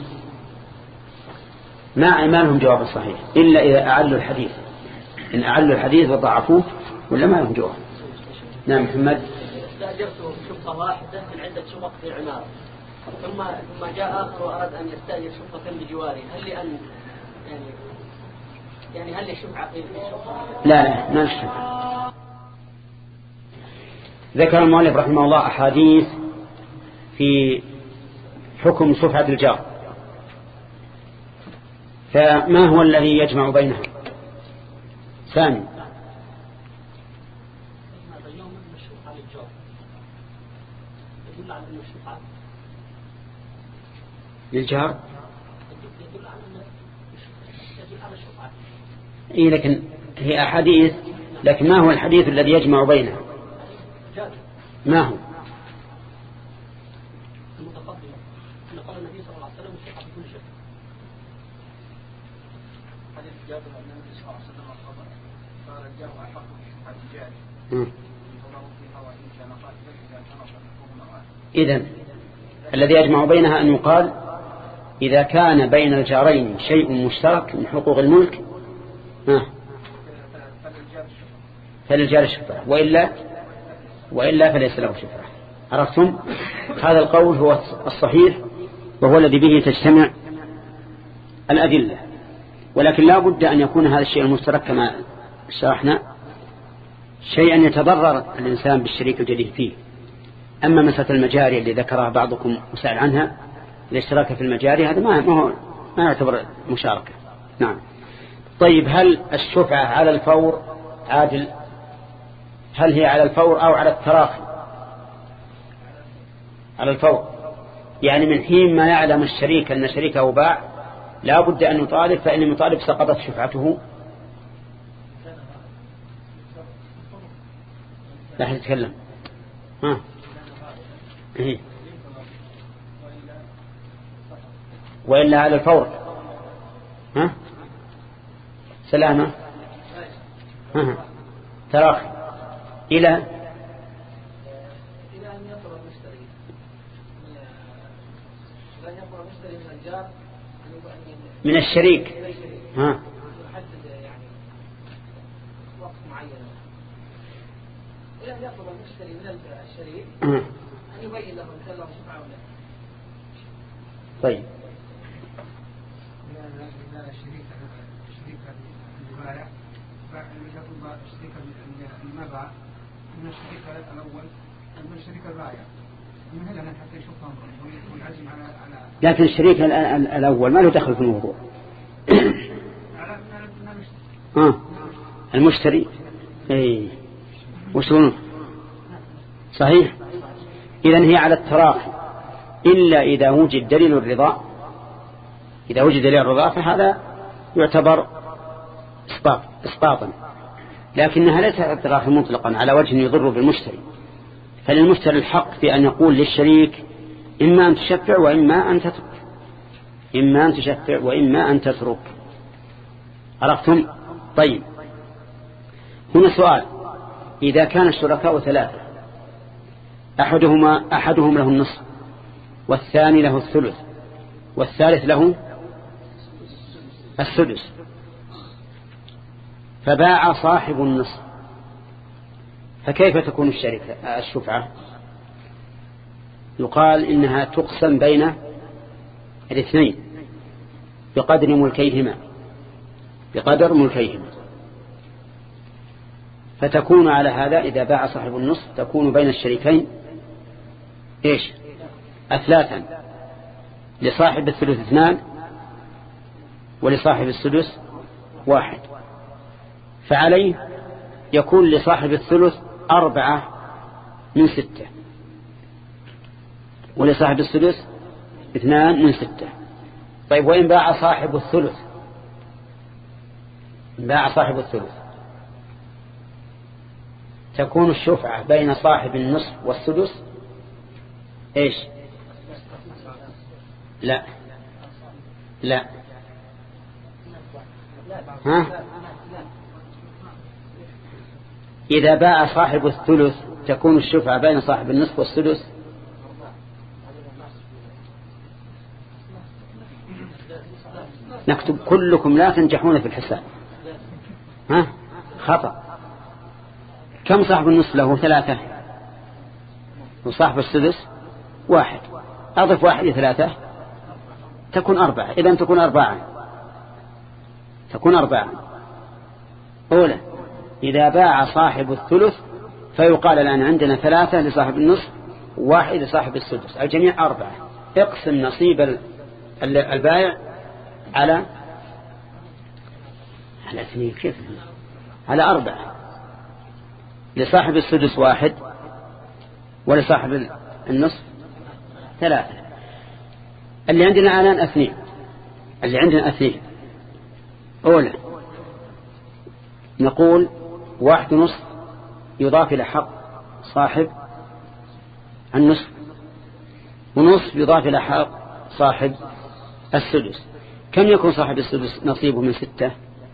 ما عمالهم جواب صحيح إلا إذا أعلوا الحديث، إن أعلوا الحديث وضعفوه ولا ما لهم جواب. نعم محمد. استأجرته شقة واحدة من عدة شقق في العمارة، ثم ثم جاء آخر وأراد أن يستأجر شقة بجواره، هل لأن يعني يعني هل يشفع في الشقة؟ لا لا ما نشفع. ذكر المؤلف رحمه الله أحاديث في حكم شفعة الجار، فما هو الذي يجمع بينها؟ ثاني للجار. إيه لكن هي أحاديث، لكن ما هو الحديث الذي يجمع بينها؟ ما هو؟ المتقدمة أن قال النبي صلى الله عليه وسلم الشفعة في كل شيء. حديث جابر أن النبي صلى الله عليه وسلم قال قال الجار أحق بالشفعة الجارية. إذن الذي يجمع بينها أن يقال إذا كان بين الجارين شيء مشترك من حقوق الملك ها فللجار الشفعة، وإلا وإلا فليس له شفعة. عرفتم؟ هذا القول هو الصحيح وهو الذي به تجتمع الأدلة، ولكن لا بد أن يكون هذا الشيء المشترك كما شرحنا شيئا يتضرر الإنسان بالشريك الجديد فيه. أما مسألة المجاري اللي ذكرها بعضكم وسأل عنها الاشتراك في المجاري هذا ما ما هو ما يعتبر مشاركة. نعم. طيب هل الشفعة على الفور عادل؟ هل هي على الفور أو على التراخي؟ على الفور، يعني من حين ما يعلم الشريك أن شريكه باع لا بد أن يطالب، فإن المطالب سقطت شفعته. لا تتكلم. ها إيه؟ وإلا على الفور. ها سلامة. ها تراخي إلى إلى أن يطلب المشتري إلى أن يطلب المشتري من الجار من الشريك. ها يحدد يعني وقت معين إلى أن يطلب المشتري من الشريك ها. أن يبين له إن كان له شفعة ولا. طيب شريك شريك الولاية يطلب شريك المبيع من الشريك الأول من الشريك البائع من هنا حتى يشوفهم ويعزم على على لكن الشريك الأول ما له دخل في الموضوع. آه. المشتري اي وشونه صحيح. إذن هي على التراخي إلا إذا وجد دليل الرضا. إذا وجد دليل الرضا فهذا يعتبر إسقاط إسقاطا، لكنها ليست على التراخي مطلقا على وجه يضر بالمشتري. فللمشتري الحق في أن يقول للشريك إما أن تشفع وإما أن تترك، إما أن تشفع وإما أن تترك. عرفتم؟ طيب هنا سؤال: إذا كان الشركاء ثلاثة أحدهما أحدهم له النصف والثاني له الثلث والثالث له السدس، فباع صاحب النصف، فكيف تكون الشركة الشفعة؟ يقال إنها تقسم بين الاثنين بقدر ملكيهما بقدر ملكيهما فتكون على هذا إذا باع صاحب النصف تكون بين الشريكين إيش؟ أثلاثا، لصاحب الثلث اثنان ولصاحب السدس واحد، فعليه يكون لصاحب الثلث أربعة من ستة ولصاحب السدس اثنان من ستة. طيب وإن باع صاحب الثلث باع صاحب الثلث تكون الشفعة بين صاحب النصف والسدس ايش؟ لا لا ها؟ إذا باع صاحب الثلث تكون الشفعة بين صاحب النصف والسدس نكتب كلكم لا تنجحون في الحساب. ها خطأ. كم صاحب النصف له؟ ثلاثة، وصاحب السدس واحد، أضف واحد ثلاثة تكون أربعة، إذن تكون أربعة تكون أربعة. أولا إذا باع صاحب الثلث فيقال الآن عندنا ثلاثة لصاحب النصف وواحد لصاحب السدس، الجميع أربعة. اقسم نصيب البائع على على اثنين، كيف على أربعة، لصاحب السدس واحد ولصاحب النصف ثلاثة. اللي عندنا الآن اثنين اللي عندنا اثنين أولا نقول واحد نصف يضاف إلى حق صاحب النصف ونصف يضاف إلى حق صاحب السدس. كم يكون صاحب السدس نصيبه من ستة؟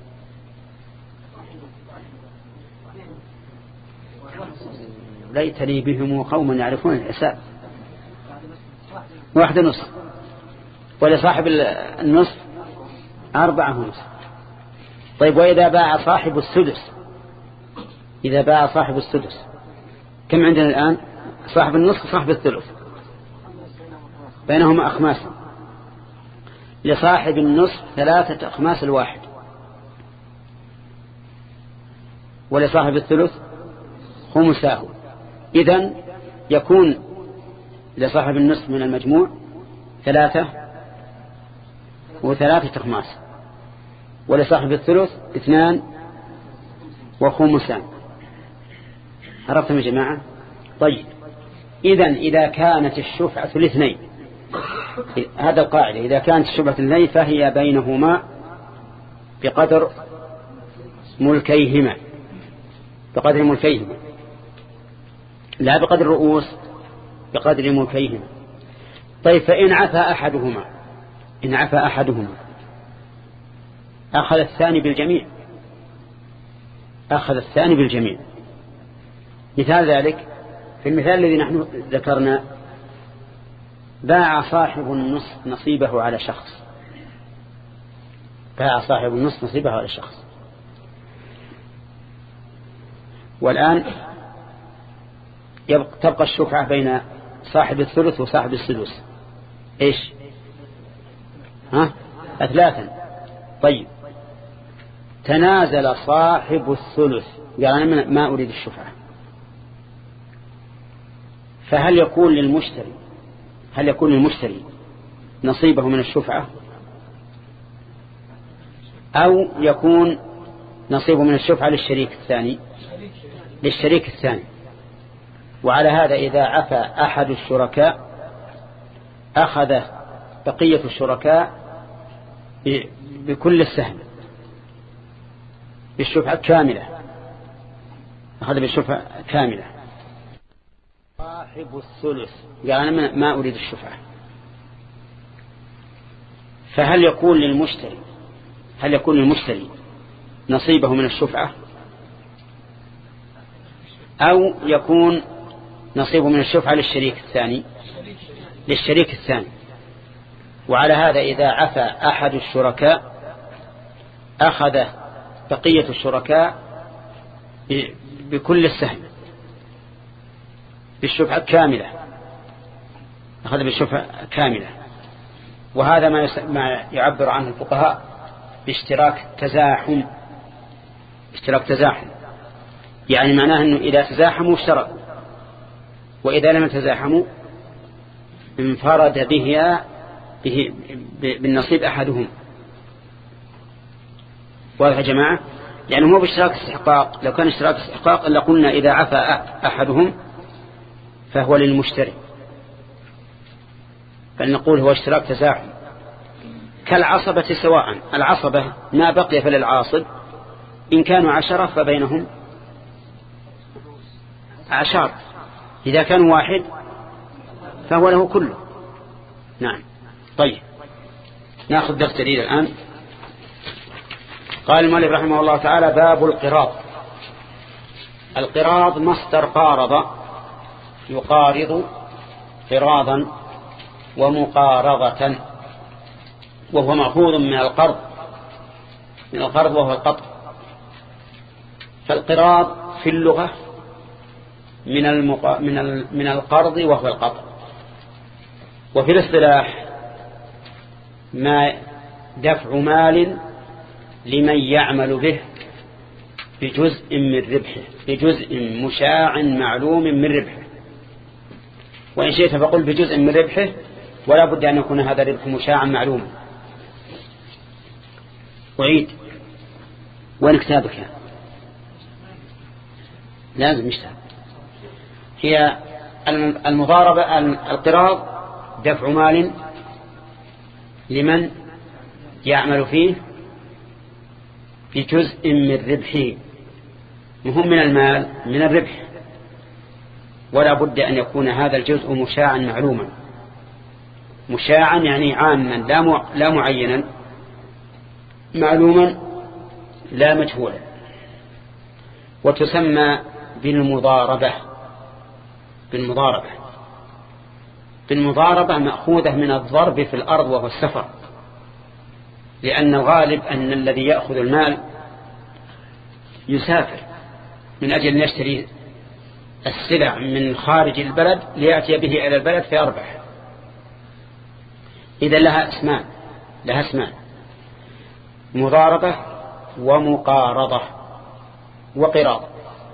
ليت لي بهم قوما يعرفون الحساب. واحد نصف، ولصاحب النصف أربعة ونصف. طيب وإذا باع صاحب السدس إذا باع صاحب السدس كم عندنا الآن؟ صاحب النصف وصاحب الثلث بينهما أخماس، لصاحب النصف ثلاثة أخماس الواحد ولصاحب الثلث خمساه. إذن يكون لصاحب النصف من المجموع ثلاثة وثلاثة أخماس ولصاحب الثلث اثنان وخمسان. عرفتم يا جماعة؟ طيب إذن إذا كانت الشفعة الاثنين، هذا القاعدة، إذا كانت الشفعة الاثنين فهي بينهما بقدر ملكيهما بقدر ملكيهما لا بقدر الرؤوس، بقدر ملكيهما. طيب فإن عفى أحدهما إن عفى أحدهما أخذ الثاني بالجميع أخذ الثاني بالجميع. مثال ذلك في المثال الذي نحن ذكرنا، باع صاحب النصف نصيبه على شخص باع صاحب النصف نصيبه على شخص والآن تبقى الشفعة بين صاحب الثلث وصاحب السدس إيش؟ ها؟ أثلاثا. طيب تنازل صاحب الثلث قال أنا ما أريد الشفعة، فهل يكون للمشتري هل يكون للمشتري نصيبه من الشفعة، أو يكون نصيبه من الشفعة للشريك الثاني للشريك الثاني وعلى هذا إذا عفى أحد الشركاء أخذ بقية الشركاء بكل السهم بالشفعة كاملة أخذ بالشفعة كاملة. صاحب الثلث قال أنا ما أريد الشفعة، فهل يكون للمشتري هل يكون للمشتري نصيبه من الشفعة، أو يكون نصيبه من الشفعة للشريك الثاني للشريك الثاني وعلى هذا إذا عفى أحد الشركاء أخذ بقية الشركاء بكل السهم بالشفعة كاملة أخذ بالشفعة كاملة. وهذا ما, ما يعبر عنه الفقهاء باشتراك تزاحم اشتراك تزاحم يعني معناه أنه إذا تزاحموا اشتركوا، وإذا لم يتزاحموا انفرد به بالنصيب أحدهم. واضح يا جماعة؟ يعني هو باشتراك استحقاق. لو كان اشتراك استحقاق إلا قلنا إذا عفى أحدهم فهو للمشتري، فلنقول هو اشتراك تزاحم كالعصبة سواء. العصبة ما بقي فللعاصب، إن كانوا عشرة فبينهم عشر، إذا كانوا واحد فهو له كله. نعم. طيب نأخذ درس جديد الآن. قال المؤلف رحمه الله تعالى: باب القراض. القراض مصدر قارض يقارض قراضا ومقارضة، وهو مأخوذ من القرض من القرض وهو القطع. فالقراض في اللغة من المق... من ال... من القرض وهو القطع، وفي الاصطلاح ما دفع مال لمن يعمل به بجزء من ربحه بجزء مشاع معلوم من ربحه. وإن شئت فقل بجزء من ربحه، ولا بد أن يكون هذا الربح مشاعا معلوما. وعيد وين كتابك يعني؟ لازم يشتغل. هي المضاربة القراض دفع مال لمن يعمل فيه بجزء من ربحه، مهم من المال من الربح، ولا بد أن يكون هذا الجزء مشاعا معلوما. مشاعا يعني عاما لا معينا، معلوما لا مجهولا. وتسمى بالمضاربة بالمضاربة بالمضاربة مأخوذة من الضرب في الأرض وهو السفر، لأن الغالب أن الذي يأخذ المال يسافر من أجل أن يشتري السلع من خارج البلد ليأتي به إلى البلد فيربح. إذا لها اسمان لها اسمان مضاربة ومقارضة وقراض.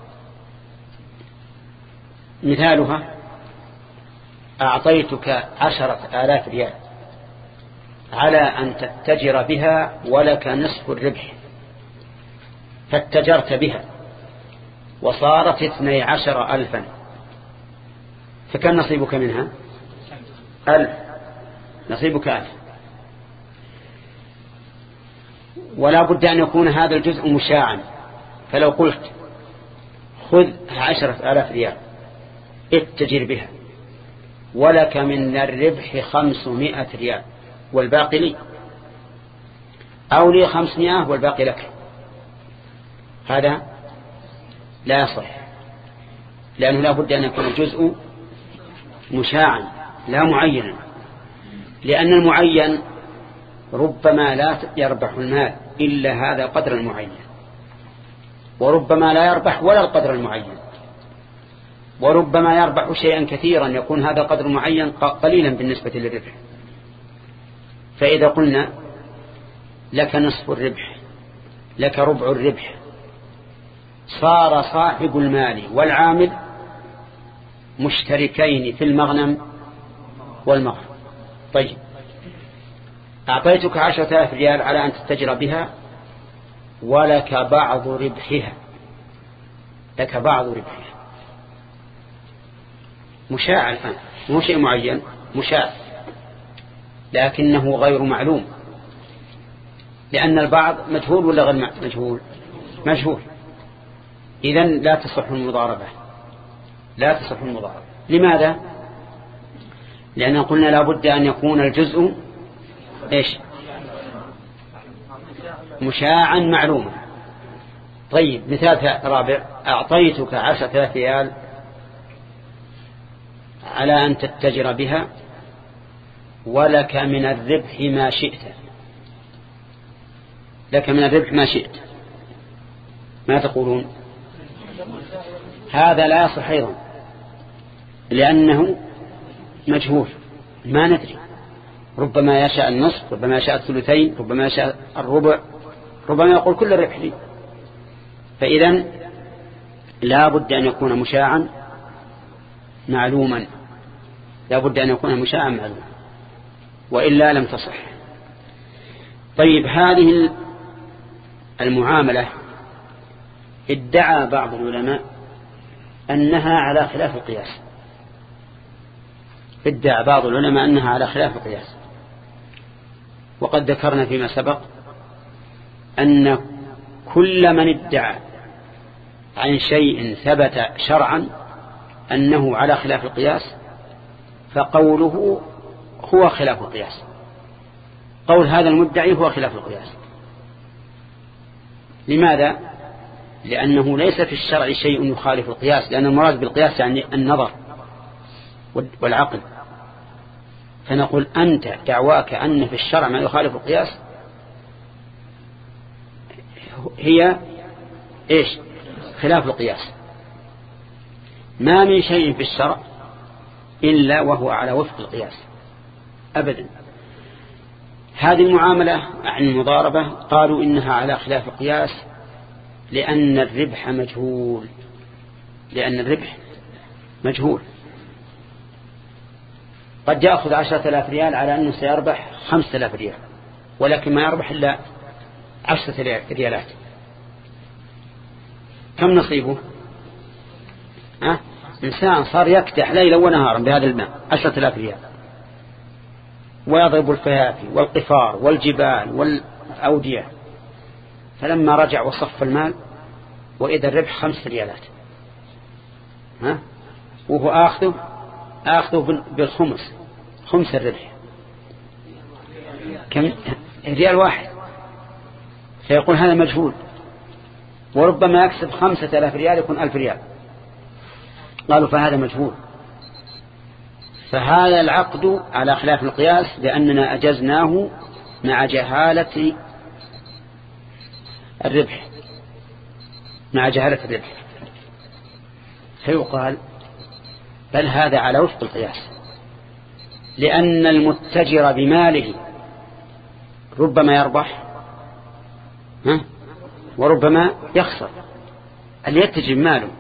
مثالها: أعطيتك عشرة آلاف ريال على أن تتجر بها ولك نصف الربح، فاتجرت بها وصارت اثني عشر ألفا، فكم نصيبك منها؟ ألف. نصيبك ألف. ولا بد أن يكون هذا الجزء مشاعا، فلو قلت خذ عشرة آلاف ريال اتجر بها ولك من الربح خمسمائة ريال والباقي لي، أو لي خمسمائة والباقي لك. هذا لا يصح، لأنه لا بد أن يكون الجزء مشاعا لا معينا، لأن المعين ربما لا يربح المال إلا هذا القدر المعين، وربما لا يربح ولا القدر المعين، وربما يربح شيئا كثيرا يكون هذا القدر المعين قليلا بالنسبة للربح. فإذا قلنا لك نصف الربح، لك ربع الربح، صار صاحب المال والعامل مشتركين في المغنم والمغرم. طيب، أعطيتك عشرة آلاف ريال على أن تتجر بها ولك بعض ربحها، لك بعض ربحها مشاع الآن، مو شيء معين، مشاع، لكنه غير معلوم، لأن البعض مجهول ولا غير مجهول؟ مجهول. إذن لا تصح المضاربة، لا تصح المضاربة. لماذا؟ لأن قلنا لا بد أن يكون الجزء إيش؟ مشاعا معلوما. طيب، مثال رابع: أعطيتك عشرة ريال على أن تتجر بها ولك من الربح ما شئت، لك من الربح ما شئت، ما تقولون؟ هذا لا يصح أيضا، لأنه مجهول، ما ندري، ربما يشاء النصف، ربما يشاء الثلثين، ربما يشاء الربع، ربما يقول كل الربح لي. فإذا لا بد أن يكون مشاعا معلوما، لا بد أن يكون مشاعا معلوما، وإلا لم تصح. طيب، هذه المعاملة ادعى بعض العلماء أنها على خلاف القياس، ادعى بعض العلماء أنها على خلاف القياس، وقد ذكرنا فيما سبق أن كل من ادعى عن شيء ثبت شرعا أنه على خلاف القياس فقوله هو خلاف القياس، قول هذا المدعي هو خلاف القياس. لماذا؟ لأنه ليس في الشرع شيء يخالف القياس، لأن المراد بالقياس يعني النظر والعقل. فنقول أنت دعواك أن في الشرع ما يخالف القياس هي إيش؟ خلاف القياس. ما من شيء في الشرع إلا وهو على وفق القياس أبدا. هذه المعاملة عن المضاربة قالوا إنها على خلاف القياس لأن الربح مجهول، لأن الربح مجهول. قد يأخذ عشرة آلاف ريال على أنه سيربح خمسة آلاف ريال، ولكن ما يربح إلا عشرة ريالات. كم نصيبه؟ أه؟ إنسان صار يكدح ليلا ونهارا بهذا الماء، عشرة آلاف ريال، ويضرب الفيافي والقفار والجبال والأودية، فلما رجع وصف المال وإذا الربح خمس ريالات، ها؟ وهو آخذه آخذه بالخمس، خمس الربح، كم؟ ريال واحد. فيقول هذا مجهول، وربما يكسب خمسة آلاف ريال يكون ألف ريال. قالوا فهذا مجهول. فهذا العقد على خلاف القياس لأننا أجزناه مع جهالة الربح، مع جهالة الربح. فيقال بل هذا على وفق القياس، لأن المتجر بماله ربما يربح ها؟ وربما يخسر. اللي يتجر بماله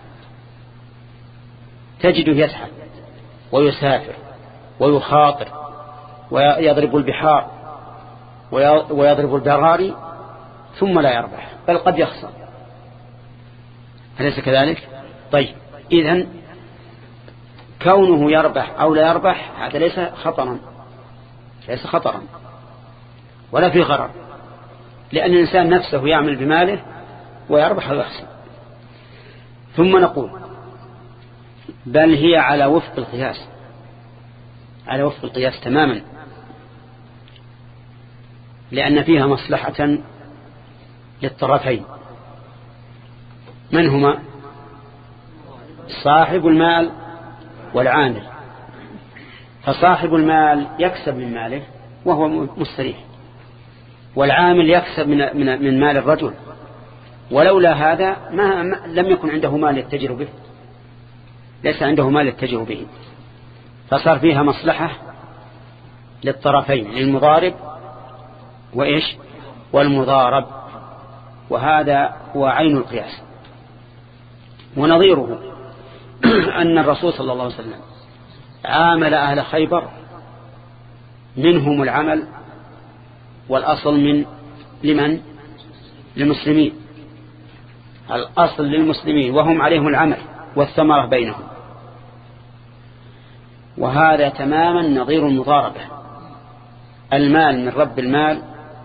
تجده يسحب ويسافر ويخاطر ويضرب البحار ويضرب البراري ثم لا يربح، بل قد يخسر. أليس كذلك؟ طيب، إذن كونه يربح أو لا يربح هذا ليس خطرا، ليس خطرا ولا في غرر، لأن الإنسان نفسه يعمل بماله ويربح ويخسر. ثم نقول بل هي على وفق القياس، على وفق القياس تماما، لأن فيها مصلحة للطرفين. من هما؟ صاحب المال والعامل. فصاحب المال يكسب من ماله وهو مستريح، والعامل يكسب من من من مال الرجل، ولولا هذا ما لم يكن عنده مال يتجر به، ليس عنده مال يتجر به. فصار فيها مصلحة للطرفين، للمضارب وإيش والمضارب، وهذا هو عين القياس. ونظيره أن الرسول صلى الله عليه وسلم عامل أهل خيبر منهم العمل والأصل من لمن؟ للمسلمين، الأصل للمسلمين وهم عليهم العمل والثمرة بينهم. وهذا تماما نظير المضاربة، المال من رب المال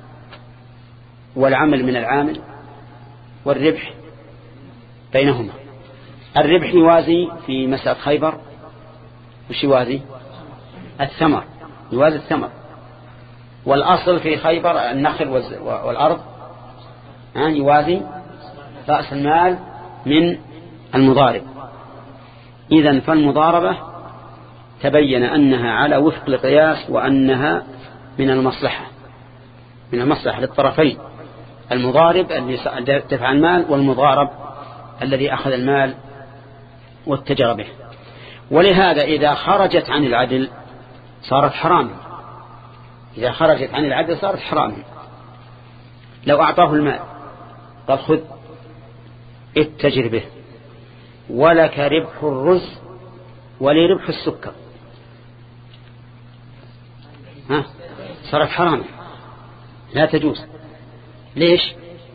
والعمل من العامل والربح بينهما. الربح يوازي في مسألة خيبر وش يوازي؟ الثمر، يوازي الثمر. والأصل في خيبر النخل والأرض يوازي رأس المال من المضارب. إذن فالمضاربة تبين أنها على وفق القياس، وأنها من المصلحة، من المصلحة للطرفين، المضارب الذي دفع المال والمضارب الذي أخذ المال واتجر به. ولهذا إذا خرجت عن العدل صارت حراما، إذا خرجت عن العدل صارت حراما. لو أعطاه المال قال خذ اتجر به، ولك ربح الرز ولي ربح السكر، ها صارت حراما، لا تجوز. ليش؟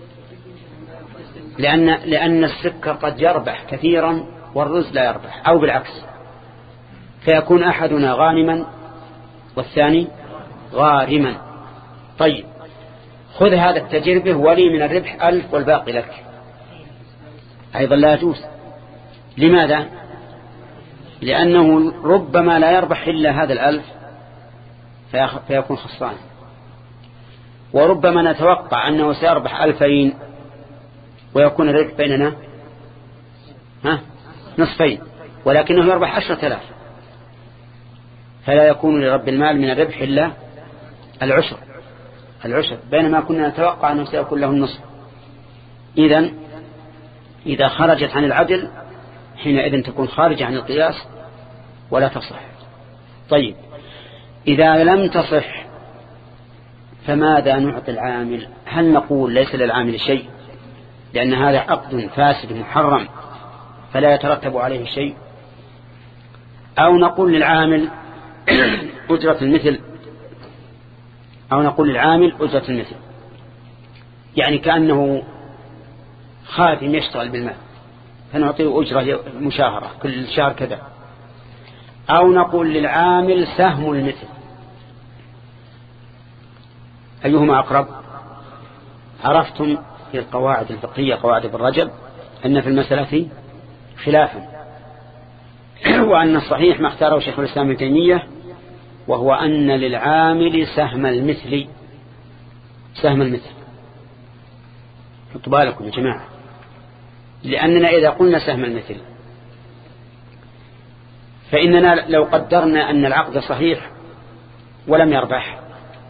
لأن, لأن السكر قد يربح كثيرا والرز لا يربح، أو بالعكس، فيكون أحدنا غانما والثاني غارما. طيب خذ هذا التجر به ولي من الربح ألف والباقي لك، أيضا لا يجوز. لماذا؟ لأنه ربما لا يربح إلا هذا الألف فيكون خسران، وربما نتوقع أنه سيربح ألفين ويكون الربح بيننا ها نصفين، ولكنه يربح عشرة آلاف، فلا يكون لرب المال من الربح إلا العشر العشر بينما كنا نتوقع أنه سيكون له النصف. إذن إذا خرجت عن العدل حينئذ تكون خارجة عن القياس ولا تصح. طيب إذا لم تصح فماذا نعطي العامل؟ هل نقول ليس للعامل شيء لأن هذا عقد فاسد محرم فلا يترتب عليه شيء، أو نقول للعامل أجرة المثل، أو نقول للعامل أجرة المثل، يعني كأنه خادم يشتغل بالمال فنعطيه أجرة مشاهرة كل شهر كذا، أو نقول للعامل سهم المثل. أيهما أقرب؟ عرفتم في القواعد الفقهية قواعد ابن رجب أن في المسألة خلافا، وأن الصحيح ما اختاره شيخ الإسلام ابن تيمية، وهو أن للعامل سهم المثل، سهم المثل. حطوا بالكم يا جماعة، لأننا إذا قلنا سهم المثل فإننا لو قدرنا أن العقد صحيح ولم يربح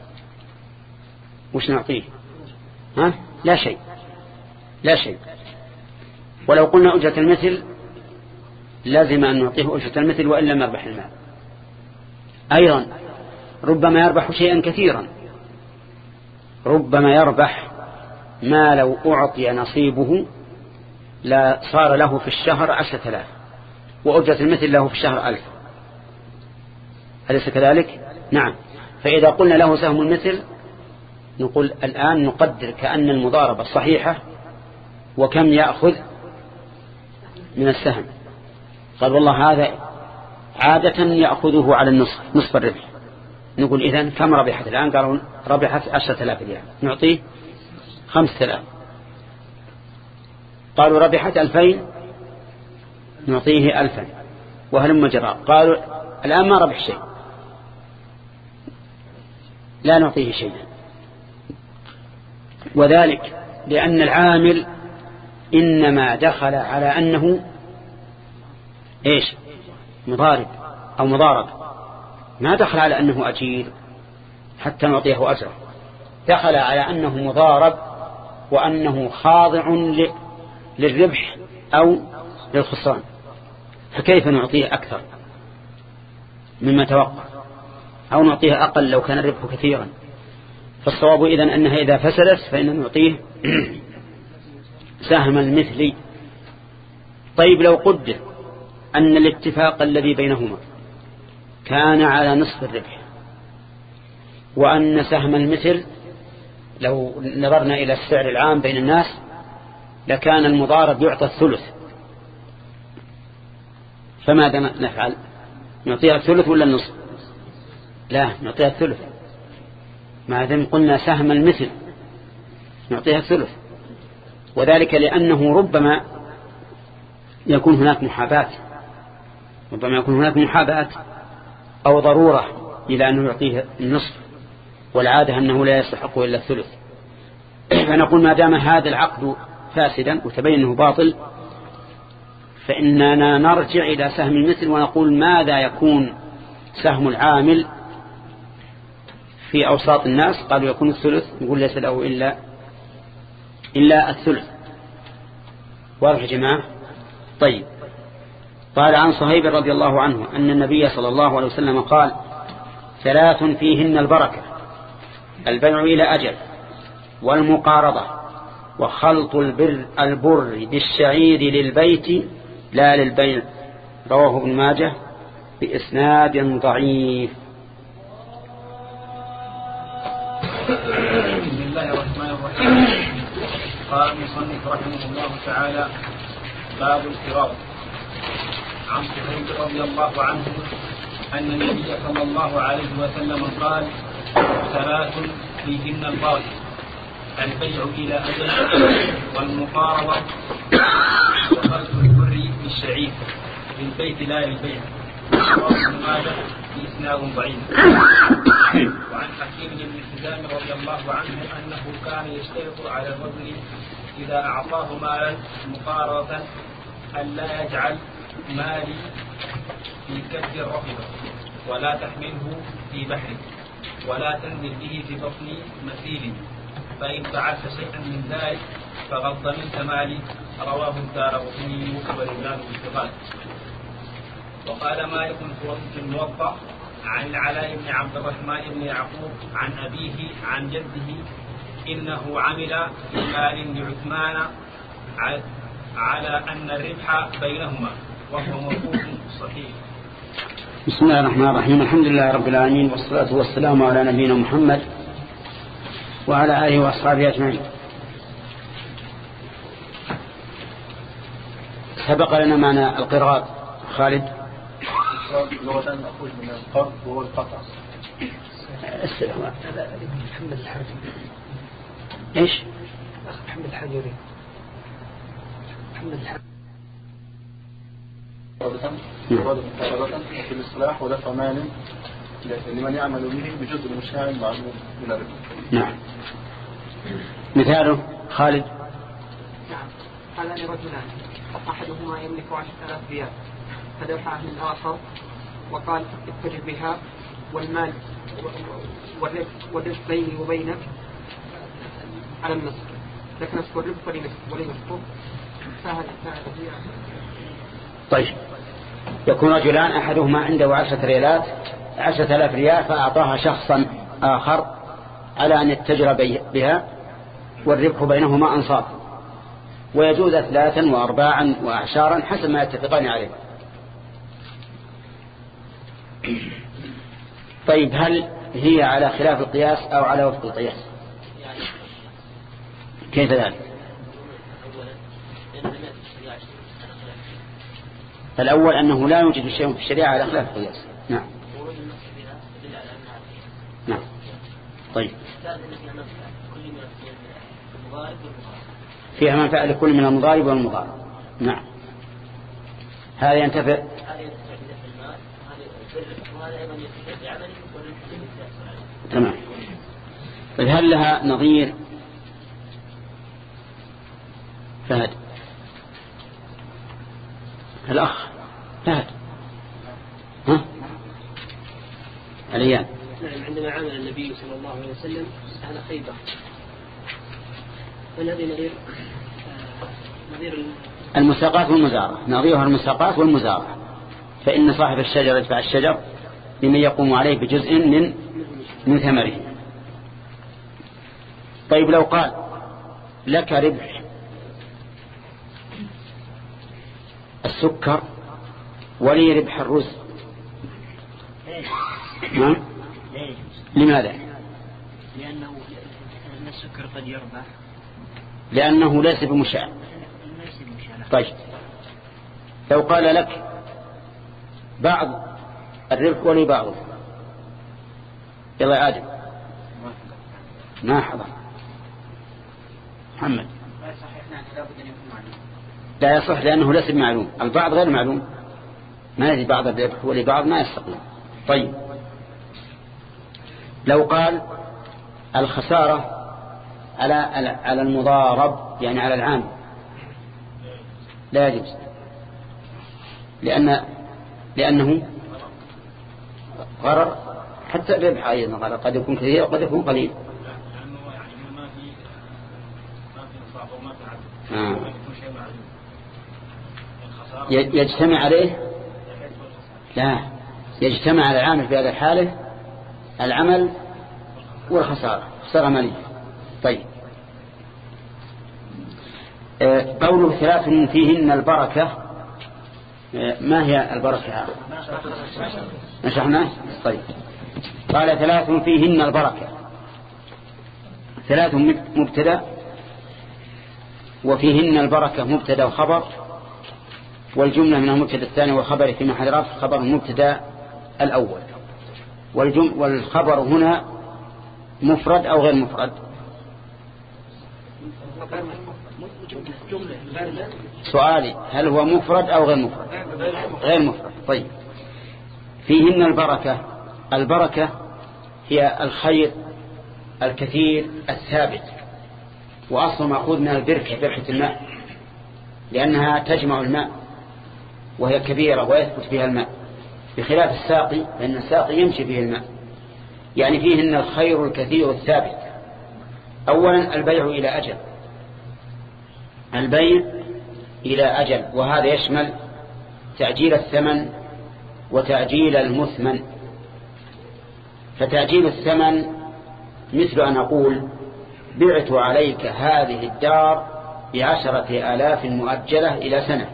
وش نعطيه؟ ها؟ لا شيء، لا شيء. ولو قلنا أجرة المثل لازم أن نعطيه أجرة المثل وإن لم يربح المال. أيضا ربما يربح شيئا كثيرا، ربما يربح ما لو أعطي نصيبه لا صار له في الشهر عشرة آلاف وأجرة المثل له في الشهر ألف، أليس كذلك؟ نعم. فإذا قلنا له سهم المثل نقول الآن نقدر كأن المضاربة صحيحة وكم يأخذ من السهم. قال والله هذا عادة يأخذه على النصف، نصف الربح. نقول إذن كم ربحت الآن؟ قالوا ربحت عشرة آلاف ريال، نعطيه خمسة آلاف. قالوا ربحت ألفين، نعطيه ألفا. وهلم جرى. قالوا الآن ما ربح شيء، لا نعطيه شيئا، وذلك لأن العامل إنما دخل على أنه إيش مضارب أو مضارب، ما دخل على أنه أجير حتى نعطيه أجره، دخل على أنه مضارب وأنه خاضع للربح أو للخسران، فكيف نعطيه أكثر مما توقع أو نعطيه أقل لو كان الربح كثيرا؟ فالصواب إذن أنها إذا فسدت فإن نعطيه سهم المثلي. طيب لو قدر أن الاتفاق الذي بينهما كان على نصف الربح، وأن سهم المثل لو نظرنا إلى السعر العام بين الناس لكان المضارب يعطى الثلث، فماذا نفعل؟ نعطيها الثلث ولا النصف؟ لا، نعطيها الثلث، ما دام قلنا سهم المثل نعطيها الثلث، وذلك لأنه ربما يكون هناك محاباة، ربما يكون هناك محاباة أو ضرورة إلى أنه يعطيه النصف، والعادة أنه لا يستحق إلا الثلث. فنقول ما دام هذا العقد فاسدا وتبين أنه باطل فإننا نرجع إلى سهم المثل ونقول ماذا يكون سهم العامل في أوساط الناس؟ قالوا يكون الثلث، نقول ليس له إلا إلا الثلث. واضح يا جماعة؟ طيب، قال عن صهيب رضي الله عنه أن النبي صلى الله عليه وسلم قال ثلاث فيهن البركة: البيع إلى أجل، والمقارضة، وخلط البر, البر بالشعير للبيت لا للبيع. رواه ابن ماجه بإسناد ضعيف. بسم الله الرحمن الرحيم. قال المصنف رحمه الله تعالى: باب القراض. عن صهيب رضي الله عنه أن النبي صلى الله عليه وسلم قال: ثلاث فيهن البركة: البيع إلى أجل، والمقارضة، وخلط البر بالشعير للبيت لا للبيع. رواه ابن ماجه بإسناد ضعيف. وعن حكيم بن حزام رضي الله عنه أنه كان يشترط على الرجل إذا أعطاه مالا مقارضة أن لا يجعل مالي في كف الرقبة، ولا تحمله في بحر، ولا تنزل به في بطن مثيل، فإن فعلت شيئا من ذلك فقد ضمنت مالي. رواه الدارقطني ورجال الثقات. وقال مالك في الموطأ عن العلاء بن عبد الرحمن بن يعقوب عن أبيه عن جده إنه عمل في مال لعثمان على أن الربح بينهما، وهو موقوف صحيح. بسم الله الرحمن الرحيم. الحمد لله رب العالمين، والصلاة والسلام على نبينا محمد وعلى آله وأصحابه أجمعين. سبق لنا معنى القراض. خالد. لغة نأخذ من القرض وهو القطع. السلام محمد الحاج. إيش؟ محمد الحاج يريد. محمد الحاج. قراضة مقاربة في الإصلاح ودفع مال لمن يعمل به بجزء المشاع معلوم من الربح. نعم. مثاله خالد. نعم. قال لي رجلان أحدهما يملك عشرة آلاف ريال فدفعه للآخر وقال اتجه بها، والمال والربح بيني وبينك على النصف، لكن نصف الربح ولي نصفه. فهذا طيب، يكون رجلان أحدهما عنده عشرة ريالات عشرة آلاف ريال فأعطاها شخصا آخر على أن يتجر بها، والربح بينهما أنصاف، ويجوز ثلاثا وأرباعا وأعشارا حسب ما يتفقان عليه. طيب، هل هي على خلاف القياس أو على وفق القياس؟ كيف ذلك؟ الأول أنه لا يوجد شيء في الشريعة على خلاف القياس. نعم. نعم. طيب، فيها منفعة لكل من المضارب والمضارب. نعم. هذا ينتفع وهذا أيضا يتحدث عملي ولا يتحدث. تمام. طيب هل لها نظير؟ فهد الأخ فهد ها الأيام. نعم عندما عامل النبي صلى الله عليه وسلم أهل خيبر فالذي نظير نظير المساقات والمزارع، نظيرها المساقات والمزارع، فإن صاحب الشجر يدفع الشجر لمن يقوم عليه بجزء من من ثمره. طيب لو قال لك ربح السكر ولي ربح الرز، نعم لماذا؟ لأنه السكر قد يربح لأنه ليس بمشاع. طيب لو قال لك بعض الربح ولي بعضه، يلا يا آدم ما حضر محمد. لا يصح لأنه ليس بمعلوم، البعض غير معلوم، ما يجي بعض الربح ولي بعض ما يستقيم. طيب لو قال الخسارة على على المضارب يعني على العام، لا يجوز، لأن لأنه غرر، حتى الربح أيضا غرر، قد يكون كثير وقد يكون قليل. آه. يجتمع عليه، لا يجتمع على العامل في هذه الحالة العمل والخسارة، خسارة مالية. طيب قوله ثلاث فيهن البركة، ما هي البركة؟ نشرحنا. طيب قال ثلاث فيهن البركة، ثلاث مبتدا وفيهن البركة مبتدا وخبر، والجملة من المبتدا الثاني والخبر في محل رفع خبر المبتدا الأول، والخبر هنا مفرد أو غير مفرد؟ سؤالي هل هو مفرد أو غير مفرد؟ غير مفرد. طيب فيهن البركة، البركة هي الخير الكثير الثابت، وأصل مأخوذ من البركة، بركة الماء، لأنها تجمع الماء وهي كبيرة ويثبت فيها الماء، بخلاف الساقي لأن الساقي يمشي فيه الماء. يعني فيهن الخير الكثير الثابت. أولا البيع إلى أجل، البيع إلى أجل، وهذا يشمل تعجيل الثمن وتعجيل المثمن. فتعجيل الثمن مثل أن أقول بعت عليك هذه الدار بعشرة آلاف مؤجلة إلى سنة،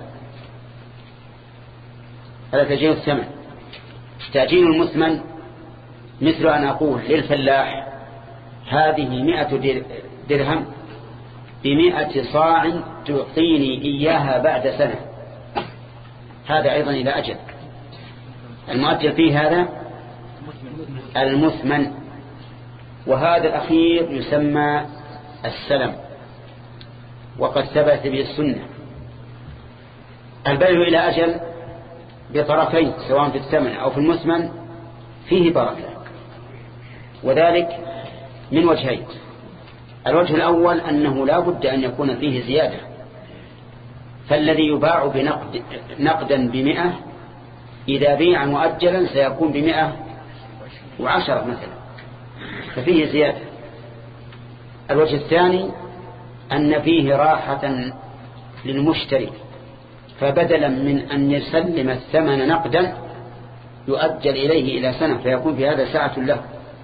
هذا تعجيل الثمن. تعجيل المثمن مثل أن أقول للفلاح هذه مئة درهم بمئة صاع تعطيني إياها بعد سنة، هذا أيضا إلى أجل. المؤجل فيه هذا المثمن، وهذا الأخير يسمى السلم، وقد ثبت به السنة. البيع إلى أجل بطرفين سواء في الثمن أو في المثمن فيه بركة، وذلك من وجهين. الوجه الأول أنه لا بد أن يكون فيه زيادة، فالذي يباع بنقد نقدا بمئة إذا بيع مؤجلا سيكون بمئة وعشرة مثلا، ففيه زيادة. الوجه الثاني أن فيه راحة للمشتري، فبدلا من أن يسلم الثمن نقدا يؤجل إليه إلى سنة، فيكون في هذا ساعة له.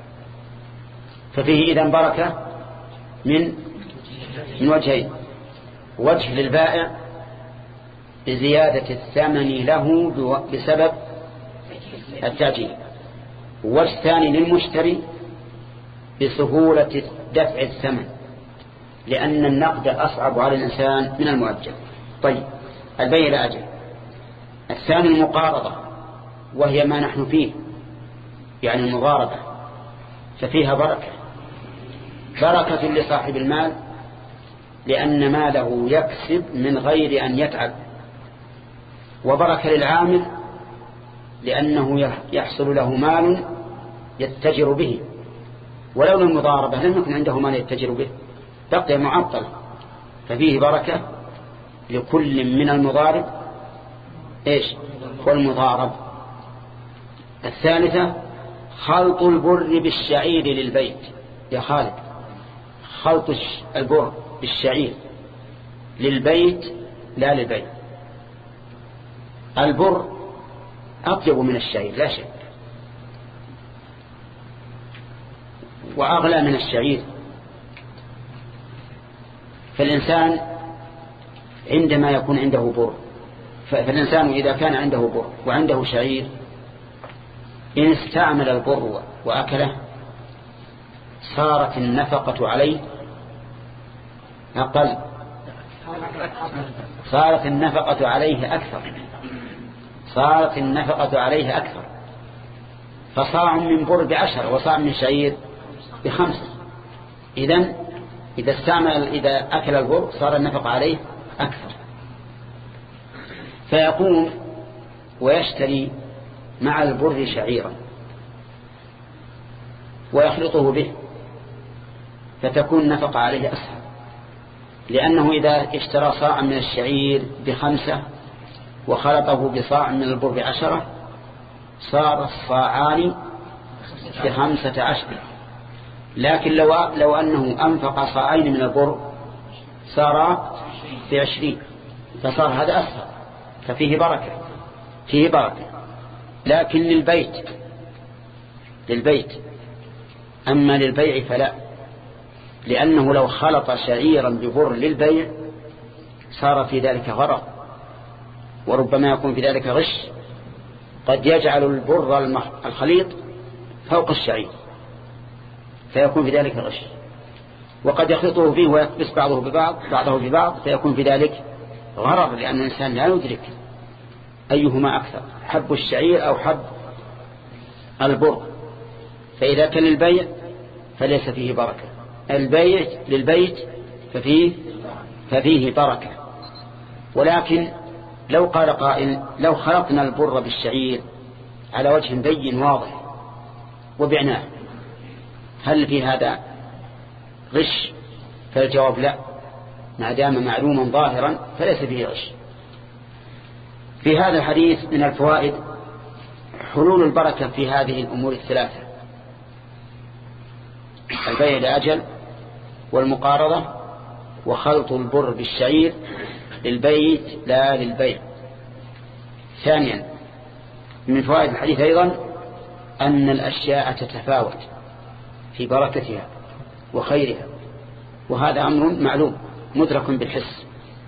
ففيه إذن بركة من من وجهين: وجه للبائع بزيادة الثمن له بسبب التعجيل، ووجه ثاني للمشتري بسهولة دفع الثمن، لأن النقد أصعب على الإنسان من المؤجل. طيب البيع إلى أجل. الثاني المقارضة، وهي ما نحن فيه، يعني المضاربة، ففيها بركة، بركة لصاحب المال لأن ماله يكسب من غير أن يتعب، وبركة للعامل لأنه يحصل له مال يتجر به، ولولا المضاربة لم يكن عنده مال يتجر به، بقي معطل. ففيه بركة لكل من المضارب إيش والمضارب. الثالثة خلط البر بالشعير للبيت. يا خالد، خلط البر بالشعير للبيت لا للبيت. البر أطيب من الشعير لا شك، وأغلى من الشعير. فالإنسان عندما يكون عنده بر، فالإنسان إذا كان عنده بر وعنده شعير إن استعمل البر وأكله صارت النفقة عليه أقل، صارت النفقة عليه أكثر، صارت النفقة عليه أكثر. فصاع من بر بعشر وصاع من شعير بخمسة. إذن إذا استعمل إذا أكل البر صار النفقة عليه أكثر. فيقوم ويشتري مع البر شعيرا ويخلطه به فتكون النفقة عليه أسهل، لأنه إذا اشترى صاعا من الشعير بخمسة وخلطه بصاع من البر بعشرة صار الصاعان بخمسة عشر. لكن لو, لو أنه أنفق صاعين من البر صار بعشرين فصار هذا أسهل، ففيه بركة، فيه بركة. لكن للبيت للبيت أما للبيع فلا، لأنه لو خلط شعيرا ببر للبيع صار في ذلك غرض، وربما يكون في ذلك غش. قد يجعل البر الخليط فوق الشعير فيكون في ذلك غش، وقد يخلطه فيه ويكبس بعضه ببعض بعضه ببعض فيكون في ذلك غرض، لأن الإنسان لا يدرك أيهما أكثر، حب الشعير أو حب البر. فإذا كان للبيع فليس فيه بركة، البيع للبيت ففيه ففيه بركة. ولكن لو قال قائل لو خلطنا البر بالشعير على وجه بين واضح وبعناه هل في هذا غش؟ فالجواب لا، ما دام معلوما ظاهرا فليس فيه غش. في هذا الحديث من الفوائد حلول البركة في هذه الأمور الثلاثة: البيع لأجل، والمقارضة، وخلط البر بالشعير للبيت لا للبيع. ثانيا من فوائد الحديث أيضا أن الأشياء تتفاوت في بركتها وخيرها، وهذا أمر معلوم مدرك بالحس.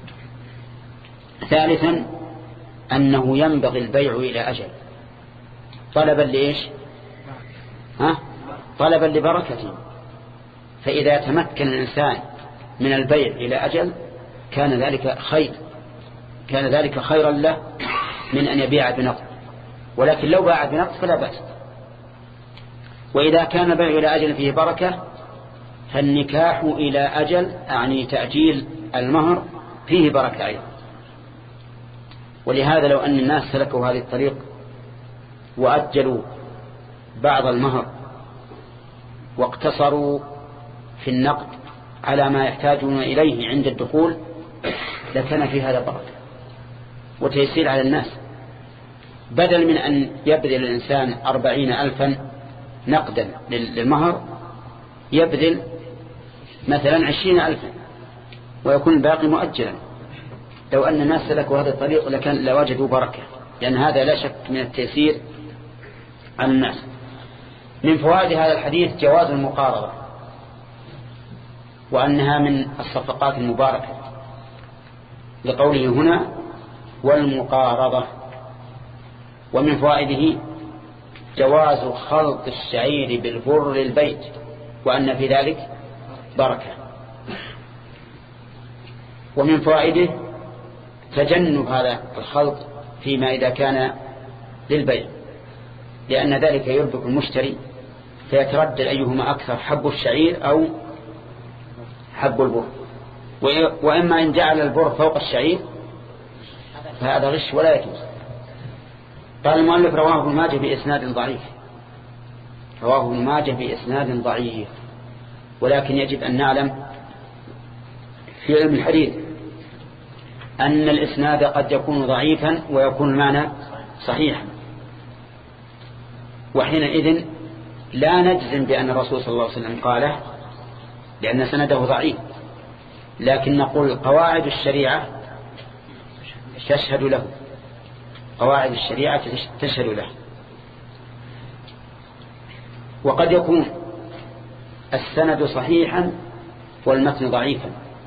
ثالثا أنه ينبغي البيع إلى أجل طلبا لإيش؟ ها؟ طلبا لبركته. فإذا تمكن الإنسان من البيع إلى أجل كان ذلك خير، كان ذلك خيرا له من أن يبيع بنقد. ولكن لو باع بنقد فلا بأس. وإذا كان البيع إلى أجل فيه بركة فالنكاح إلى أجل يعني تأجيل المهر فيه بركة أيضا. ولهذا لو أن الناس سلكوا هذه الطريق وأجلوا بعض المهر واقتصروا في النقد على ما يحتاجون إليه عند الدخول لكان في هذا بركة وتيسير على الناس، بدل من أن يبذل الإنسان أربعين ألفا نقدا للمهر يبذل مثلا عشرين ألفا ويكون الباقي مؤجلا. لو أن الناس سلكوا هذا الطريق لكان لوجدوا بركة، لأن هذا لا شك من التيسير على الناس. من فوائد هذا الحديث جواز المقارضة، وأنها من الصفقات المباركة لقوله هنا والمقارضة. ومن فوائده جواز خلط الشعير بالبر للبيت، وأن في ذلك بركة. ومن فوائده تجنب هذا الخلط فيما إذا كان للبيع، لأن ذلك يربك المشتري فيتردد أيهما أكثر، حب الشعير أو حب البر. وإما إن جعل البر فوق الشعير فهذا غش ولا يجوز. قال المؤلف رواه ابن ماجه بإسناد ضعيف، رواه ابن ماجه بإسناد ضعيف، ولكن يجب أن نعلم في علم الحديث أن الإسناد قد يكون ضعيفا ويكون المعنى صحيحا، وحينئذ لا نجزم بأن الرسول صلى الله عليه وسلم قاله لأن سنده ضعيف، لكن نقول قواعد الشريعة تشهد له، قواعد الشريعة تشهد له. وقد يكون السند صحيحا والمتن ضعيفا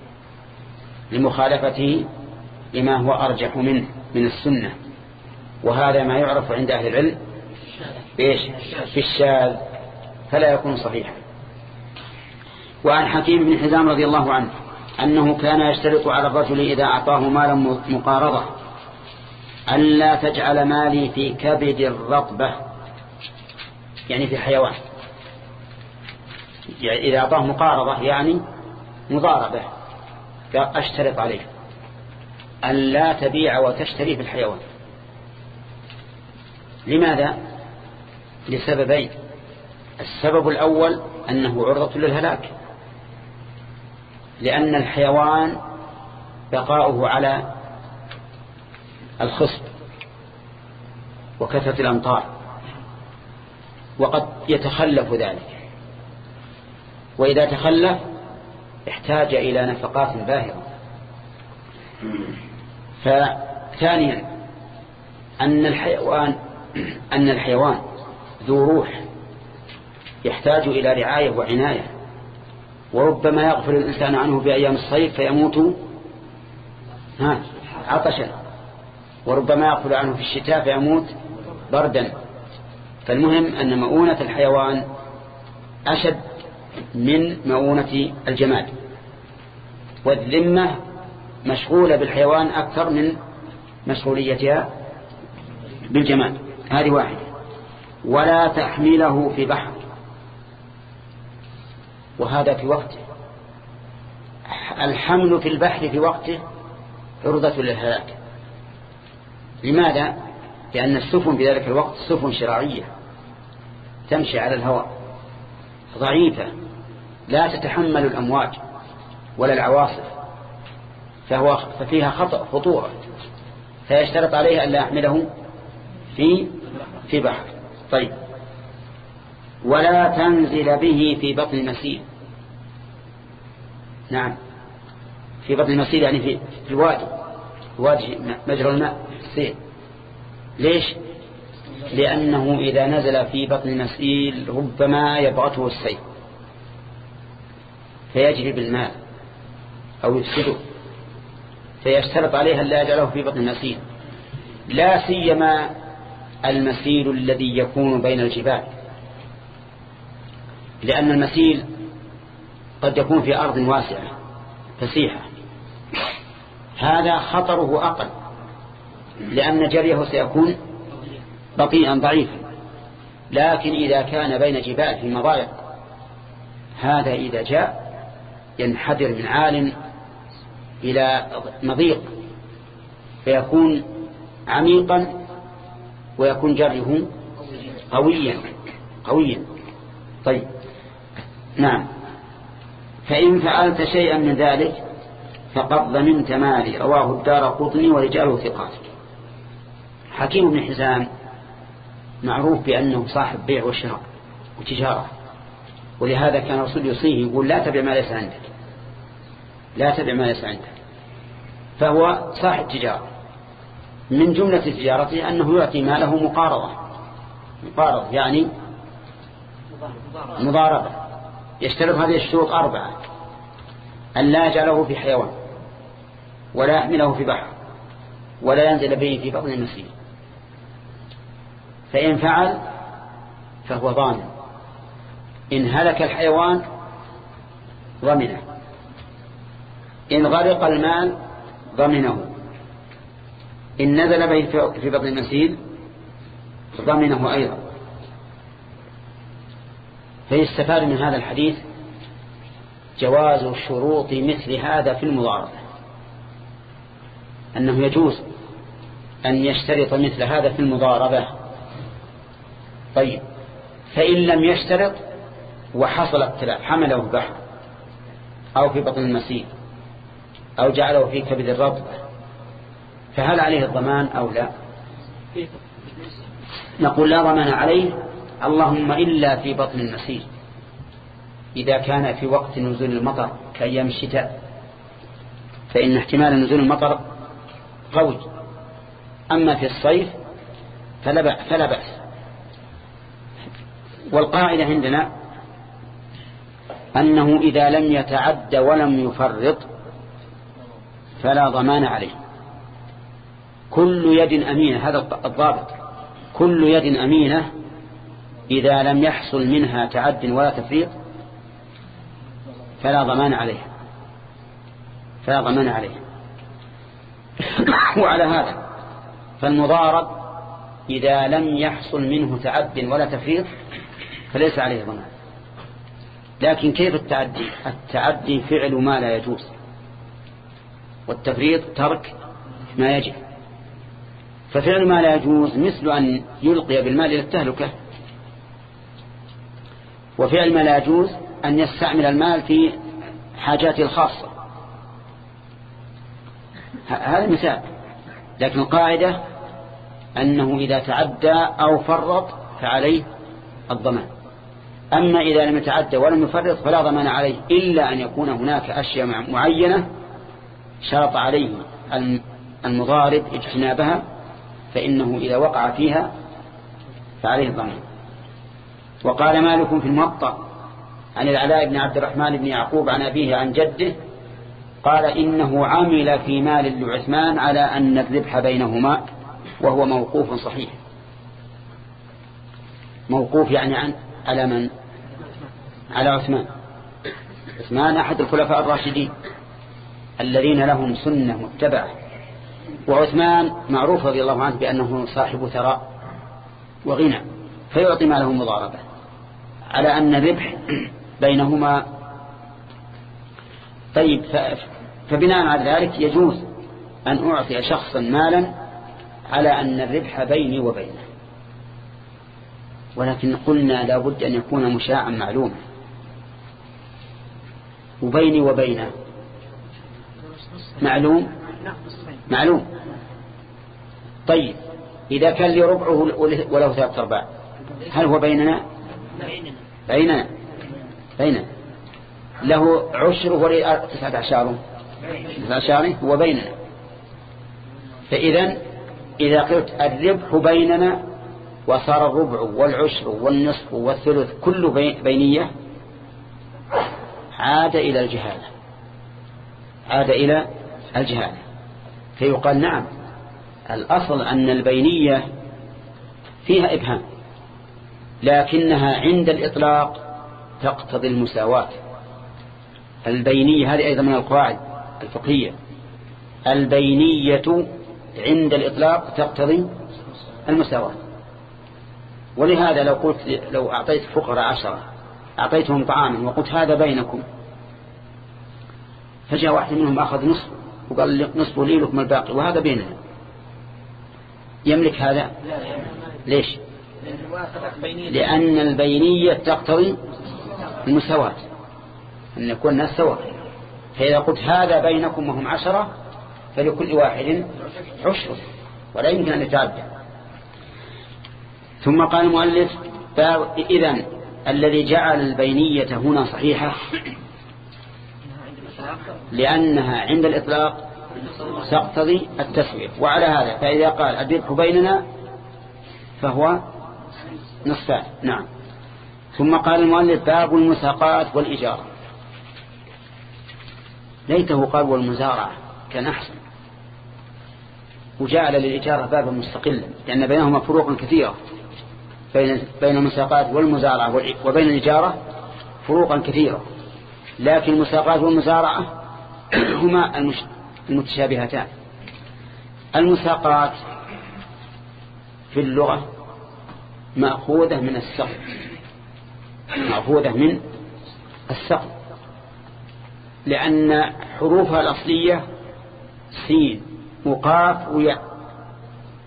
لمخالفته لما هو أرجح منه من السنة، وهذا ما يعرف عند أهل العلم بإيش؟ في الشاذ، فلا يكون صحيحا. وعن حكيم بن حزام رضي الله عنه أنه كان يشترط على الرجل إذا أعطاه مالا مقارضة ألا تجعل مالي في كبد الرطبة، يعني في حيوان، يعني إذا أعطاه مقارضة يعني مضاربة، أشترط عليه ألا تبيع وتشتري في الحيوان. لماذا؟ لسببين. السبب الأول أنه عرضة للهلاك، لأن الحيوان بقاؤه على الخصب وكثرة الأمطار، وقد يتخلف ذلك، وإذا تخلف احتاج إلى نفقات باهرة. فثانيا أن الحيوان أن الحيوان ذو روح يحتاج إلى رعاية وعناية، وربما يغفل الإنسان عنه بأيام الصيف فيموت ها عطشا، وربما يغفل عنه في الشتاء فيموت بردا. فالمهم أن مؤونة الحيوان أشد من مؤونة الجماد، والذمة مشغولة بالحيوان أكثر من مشغوليتها بالجماد. هذه واحدة. ولا تحمله في بحر، وهذا في وقته. الحمل في البحر في وقته عرضة للهلاك. لماذا؟ لأن السفن في ذلك الوقت سفن شراعية تمشي على الهواء ضعيفة لا تتحمل الأمواج ولا العواصف، فهو ففيها خطأ خطورة، فيشترط عليه أن لا يحمله في في بحر. طيب. ولا تنزل به في بطن المسيل. نعم، في بطن المسيل يعني في في الوادي، وادي مجرى الماء السيل. ليش؟ لأنه إذا نزل في بطن المسيل ربما يبغته السيل فيجري بالماء أو يفسده، فيشترط عليها أن لا يجعله في بطن المسيل، لا سيما المسيل الذي يكون بين الجبال، لأن المسيل قد يكون في أرض واسعة فسيحة، هذا خطره أقل لأن جريه سيكون بطيئا ضعيفا. لكن إذا كان بين جبال في مضايق، هذا إذا جاء ينحدر من عال إلى مضيق فيكون عميقا ويكون جريه قويا قويا. طيب. نعم. فإن فعلت شيئا من ذلك فقد ضمنت مالي. رواه الدارقطني ورجاله ثقات. حكيم بن حزام معروف بأنه صاحب بيع وشراء وتجارة، ولهذا كان الرسول يوصيه يقول لا تبع ما ليس عندك، لا تبع ما ليس عندك. فهو صاحب تجارة، من جملة تجارته أنه يعطي ماله مقارضة، مقارضة يعني مضاربة. يشترط هذه الشروط أربعة: أن لا يجعله في حيوان، ولا يحمله في بحر، ولا ينزل به في بطن المسيل. فإن فعل فهو ضامن، إن هلك الحيوان ضمنه، إن غرق المال ضمنه، إن نزل به في بطن المسيل ضمنه أيضا. فيستفاد من هذا الحديث جواز شروط مثل هذا في المضاربة، أنه يجوز أن يشترط مثل هذا في المضاربة. طيب فإن لم يشترط وحصل التلاف، حمله بحر أو في بطن المسير أو جعله في كبد الرطب، فهل عليه الضمان أو لا؟ نقول لا ضمان عليه، اللهم إلا في بطن المسير إذا كان في وقت نزول المطر كأيام الشتاء، فإن احتمال نزول المطر قوي. أما في الصيف فلا بأس. والقاعدة عندنا أنه إذا لم يتعد ولم يفرط فلا ضمان عليه. كل يد أمينة، هذا الضابط، كل يد أمينة إذا لم يحصل منها تعد ولا تفريط فلا ضمان عليه، فلا ضمان عليه. وعلى هذا فالمضارب إذا لم يحصل منه تعد ولا تفريط فليس عليه ضمان. لكن كيف التعدي؟ التعدي فعل ما لا يجوز، والتفريط ترك ما يجب. ففعل ما لا يجوز مثل أن يلقي بالمال إلى التهلكة، وفعل ما لا يجوز أن يستعمل المال في حاجاته الخاصة. هذا مثال. لكن القاعدة أنه إذا تعدى أو فرط فعليه الضمان. أما إذا لم يتعدى ولم يفرط فلا ضمان عليه، إلا أن يكون هناك أشياء معينة شرط عليه المضارب اجتنابها، فإنه إذا وقع فيها فعليه الضمان. وقال مالك في الموطأ عن العلاء بن عبد الرحمن بن يعقوب عن أبيه عن جده قال إنه عمل في مال لعثمان على أن الربح بينهما، وهو موقوف صحيح. موقوف يعني عن على من؟ على عثمان. عثمان أحد الخلفاء الراشدين الذين لهم سنة متبعة، وعثمان معروف رضي الله عنه بأنه صاحب ثراء وغنى، فيعطي ماله مضاربة على أن الربح بينهما. طيب فبناء على ذلك يجوز أن أعطي شخصا مالا على أن الربح بيني وبينه، ولكن قلنا لا بد أن يكون مشاعا معلوما. وبيني وبينه معلوم معلوم. طيب إذا كان لي ربعه وله ثلاثة أرباع هل هو بيننا؟ بيننا بيننا. له عشره ولي تسعة عشر تسعة عشر هو بيننا. فإذا إذا قلت الربح بيننا وصار الربع والعشر والنصف والثلث كله بينية عاد إلى الجهالة، عاد إلى الجهالة. فيقال نعم الأصل أن البينية فيها إبهام، لكنها عند الإطلاق تقتضي المساواة. البينية هذه أيضا من القواعد الفقهية، البينية عند الإطلاق تقتضي المساواة. ولهذا لو قلت لو أعطيت فقراء عشرة أعطيتهم طعاما وقلت هذا بينكم، فجاء واحد منهم أخذ نصف وقال نصفه لي لكم الباقي وهذا بيننا، يملك هذا؟ ليش؟ لأن البينية تقتضي المساواة، أن يكون الناس سواء. فإذا قلت هذا بينكم وهم عشرة فلكل واحد عشر ولا يمكن أن يتعدى. ثم قال المؤلف إذن الذي جعل البينية هنا صحيحة لأنها عند الإطلاق تقتضي التسوية. وعلى هذا فإذا قال الربح بيننا فهو نصفان. نعم. ثم قال المؤلف باب المساقات والإجارة. ليته قال والمزارعة كان أحسن، وجعل للإجارة بابا مستقلا لأن بينهما فروق كثيرة، بين المساقات والمزارعة وبين الإجارة فروقا كثيرة، لكن المساقات والمزارعة هما المتشابهتان. المساقات في اللغة مأخوذة من السقط، مأخوذة من السقط لأن حروفها الأصلية سين وقاف وياء،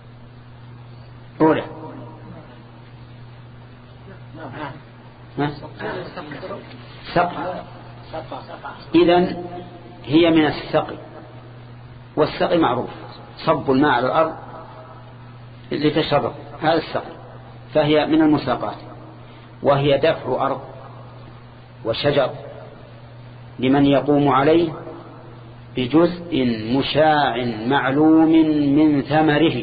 سقي. إذن هي من السقي، والسقي معروف صب الماء على الأرض لتشرب، هذا السقي، فهي من المساقات. وهي دفع أرض وشجر لمن يقوم عليه بجزء مشاع معلوم من ثمره.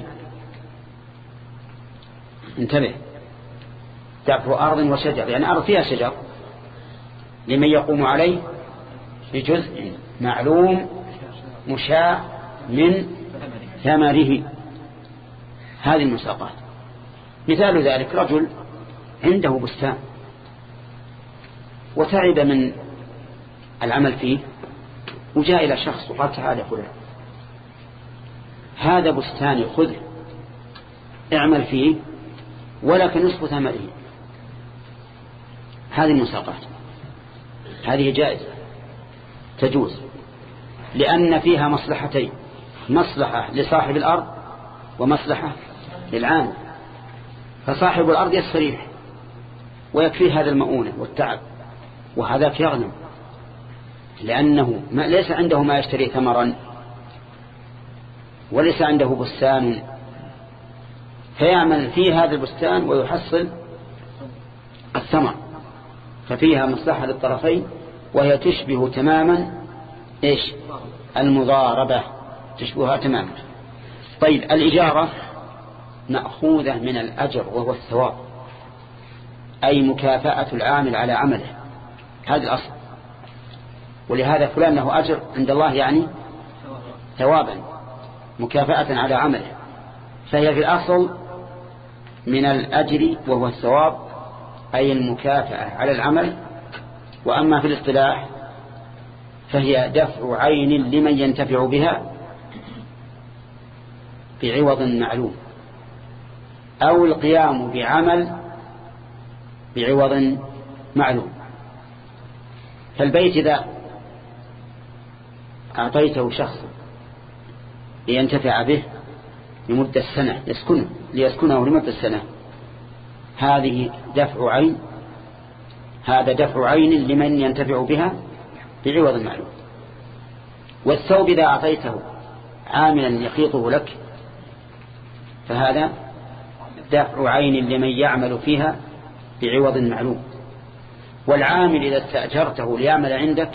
انتبه، دفع أرض وشجر يعني أرض فيها شجر لمن يقوم عليه بجزء معلوم مشاع من ثمره، هذه المساقات. مثال ذلك رجل عنده بستان وتعب من العمل فيه، وجاء إلى شخص وقال تعال يا فلان هذا بستاني خذه اعمل فيه ولك نصف ثمره. هذه المساقات، هذه جائزة تجوز، لأن فيها مصلحتين، مصلحة لصاحب الأرض ومصلحة للعامل. فصاحب الأرض يستريح ويكفيه هذا المؤونة والتعب، وهذاك يغنم لأنه ما ليس عنده ما يشتري ثمرا وليس عنده بستان، فيعمل في هذا البستان ويحصل الثمر، ففيها مصلحة للطرفين، وهي تشبه تماما إيش؟ المضاربة، تشبهها تماما. طيب الإجارة مأخوذة من الأجر وهو الثواب، أي مكافأة العامل على عمله، هذا الأصل. ولهذا فلان له أجر عند الله يعني ثوابا مكافأة على عمله، فهي في الأصل من الأجر وهو الثواب أي المكافأة على العمل. وأما في الاصطلاح فهي دفع عين لمن ينتفع بها بعوض معلوم، أو القيام بعمل بعوض معلوم. فالبيت إذا أعطيته شخص لينتفع به لمدة سنة يسكنه ليسكنه لمدة سنة، هذه دفع عين، هذا دفع عين لمن ينتفع بها بعوض معلوم. والثوب إذا أعطيته عاملا يخيطه لك فهذا دفع عين لمن يعمل فيها بعوض معلوم. والعامل إذا استأجرته ليعمل عندك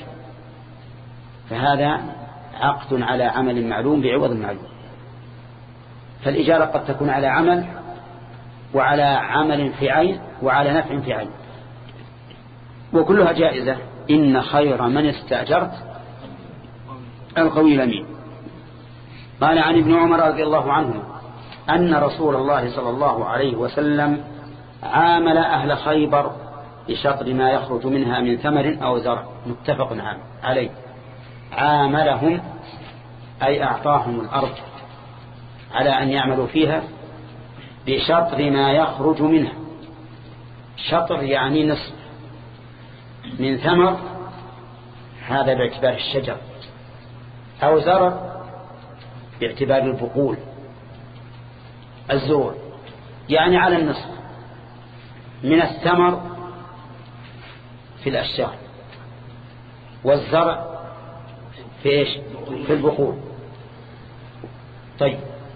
فهذا عقد على عمل معلوم بعوض معلوم. فالإجارة قد تكون على عمل وعلى عمل في عين وعلى نفع في عين، وكلها جائزة. إن خير من استأجرت القوي الأمين. قال عن ابن عمر رضي الله عنهما أن رسول الله صلى الله عليه وسلم عامل أهل خيبر بشطر ما يخرج منها من ثمر أو زرع، متفق عليه. عاملهم أي أعطاهم الأرض على أن يعملوا فيها بشطر ما يخرج منها. شطر يعني نصف من ثمر، هذا باعتبار الشجر، أو زرع باعتبار البقول الزروع، يعني على النصف من الثمر في الأشجار، والزرع في إيش؟ في البقول. طيب،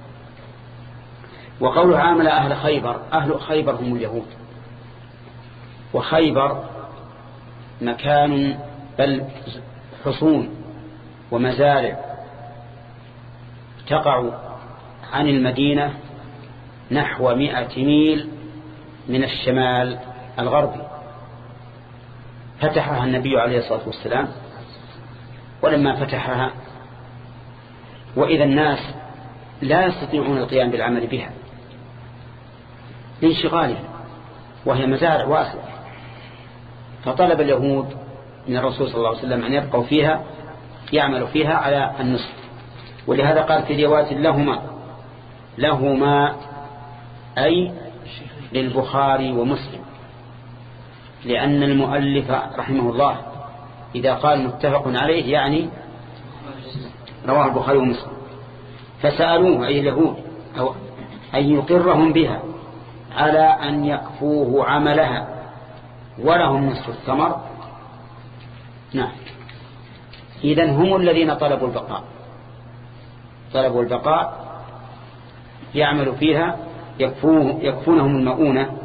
وقوله عامل أهل خيبر، أهل خيبر هم اليهود، وخيبر مكان بل حصون ومزارع تقع عن المدينة نحو مئة ميل من الشمال الغربي. فتحها النبي عليه الصلاة والسلام، ولما فتحها وإذا الناس لا يستطيعون القيام بالعمل بها لانشغالهم، وهي مزارع واسعة، فطلب اليهود من الرسول صلى الله عليه وسلم أن يبقوا فيها يعملوا فيها على النصف. ولهذا قال في رواية لهما لهما أي للبخاري ومسلم، لأن المؤلف رحمه الله إذا قال متفق عليه يعني رواه البخاري ومسلم. فسألوه أي اليهود أو أن يقرهم بها على أن يكفوه عملها ولهم نصف الثمر. نعم. إذن هم الذين طلبوا البقاء، طلبوا البقاء يعمل فيها يكفوه يكفونهم المؤونة،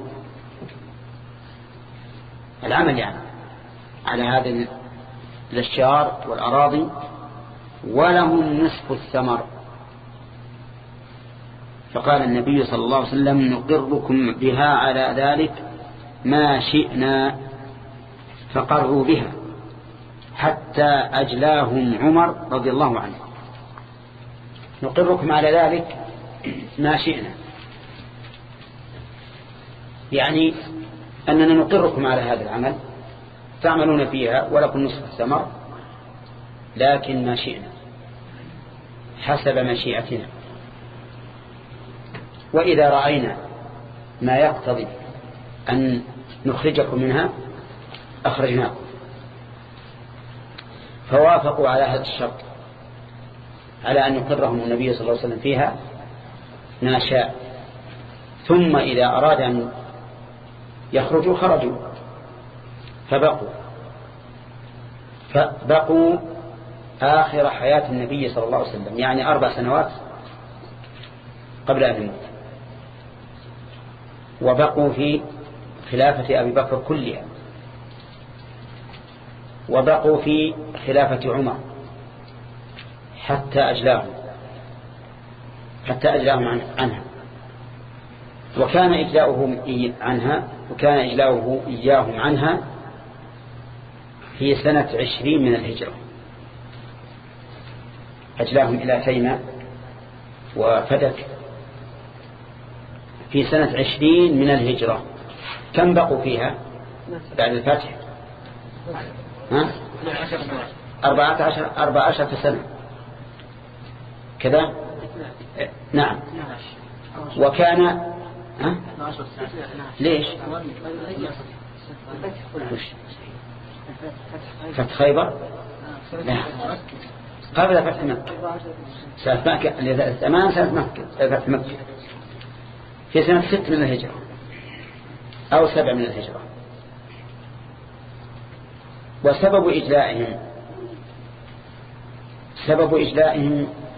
العمل يعني على هذه الأشجار والأراضي، ولهم نصف الثمر. فقال النبي صلى الله عليه وسلم نقركم بها على ذلك ما شئنا، فقروا بها حتى أجلاهم عمر رضي الله عنه. نقركم على ذلك ما شئنا، يعني أننا نقركم على هذا العمل تعملون فيها ولكم نصف الثمر، لكن ما شئنا حسب مشيئتنا، وإذا رأينا ما يقتضي أن نخرجكم منها أخرجناكم. فوافقوا على هذا الشرط، على أن يقرهم النبي صلى الله عليه وسلم فيها ما شاء، ثم إذا أراد أن يخرجوا خرجوا، فبقوا فبقوا آخر حياة النبي صلى الله عليه وسلم، يعني أربع سنوات قبل أن يموت، وبقوا في خلافة أبي بكر كلها، وبقوا في خلافة عمر حتى أجلاهم حتى أجلاهم عنها. وكان إجلاؤهم عنها وكان إجلاؤه إياهم عنها في سنة عشرين من الهجرة، أجلاهم إلى تيمة وفدك في سنة عشرين من الهجرة. كم بقوا فيها بعد الفتح؟ ها؟ أربعة عشر أربعة عشر سنة كذا. نعم. وكان ها؟ ليش فتح خيبر؟ لا، قبل فتح مكة، سنة مكة الثمان سنة مكة فتح مكة في سنة ست من الهجرة أو سبع من الهجرة. وسبب إجلائهم سبب إجلائهم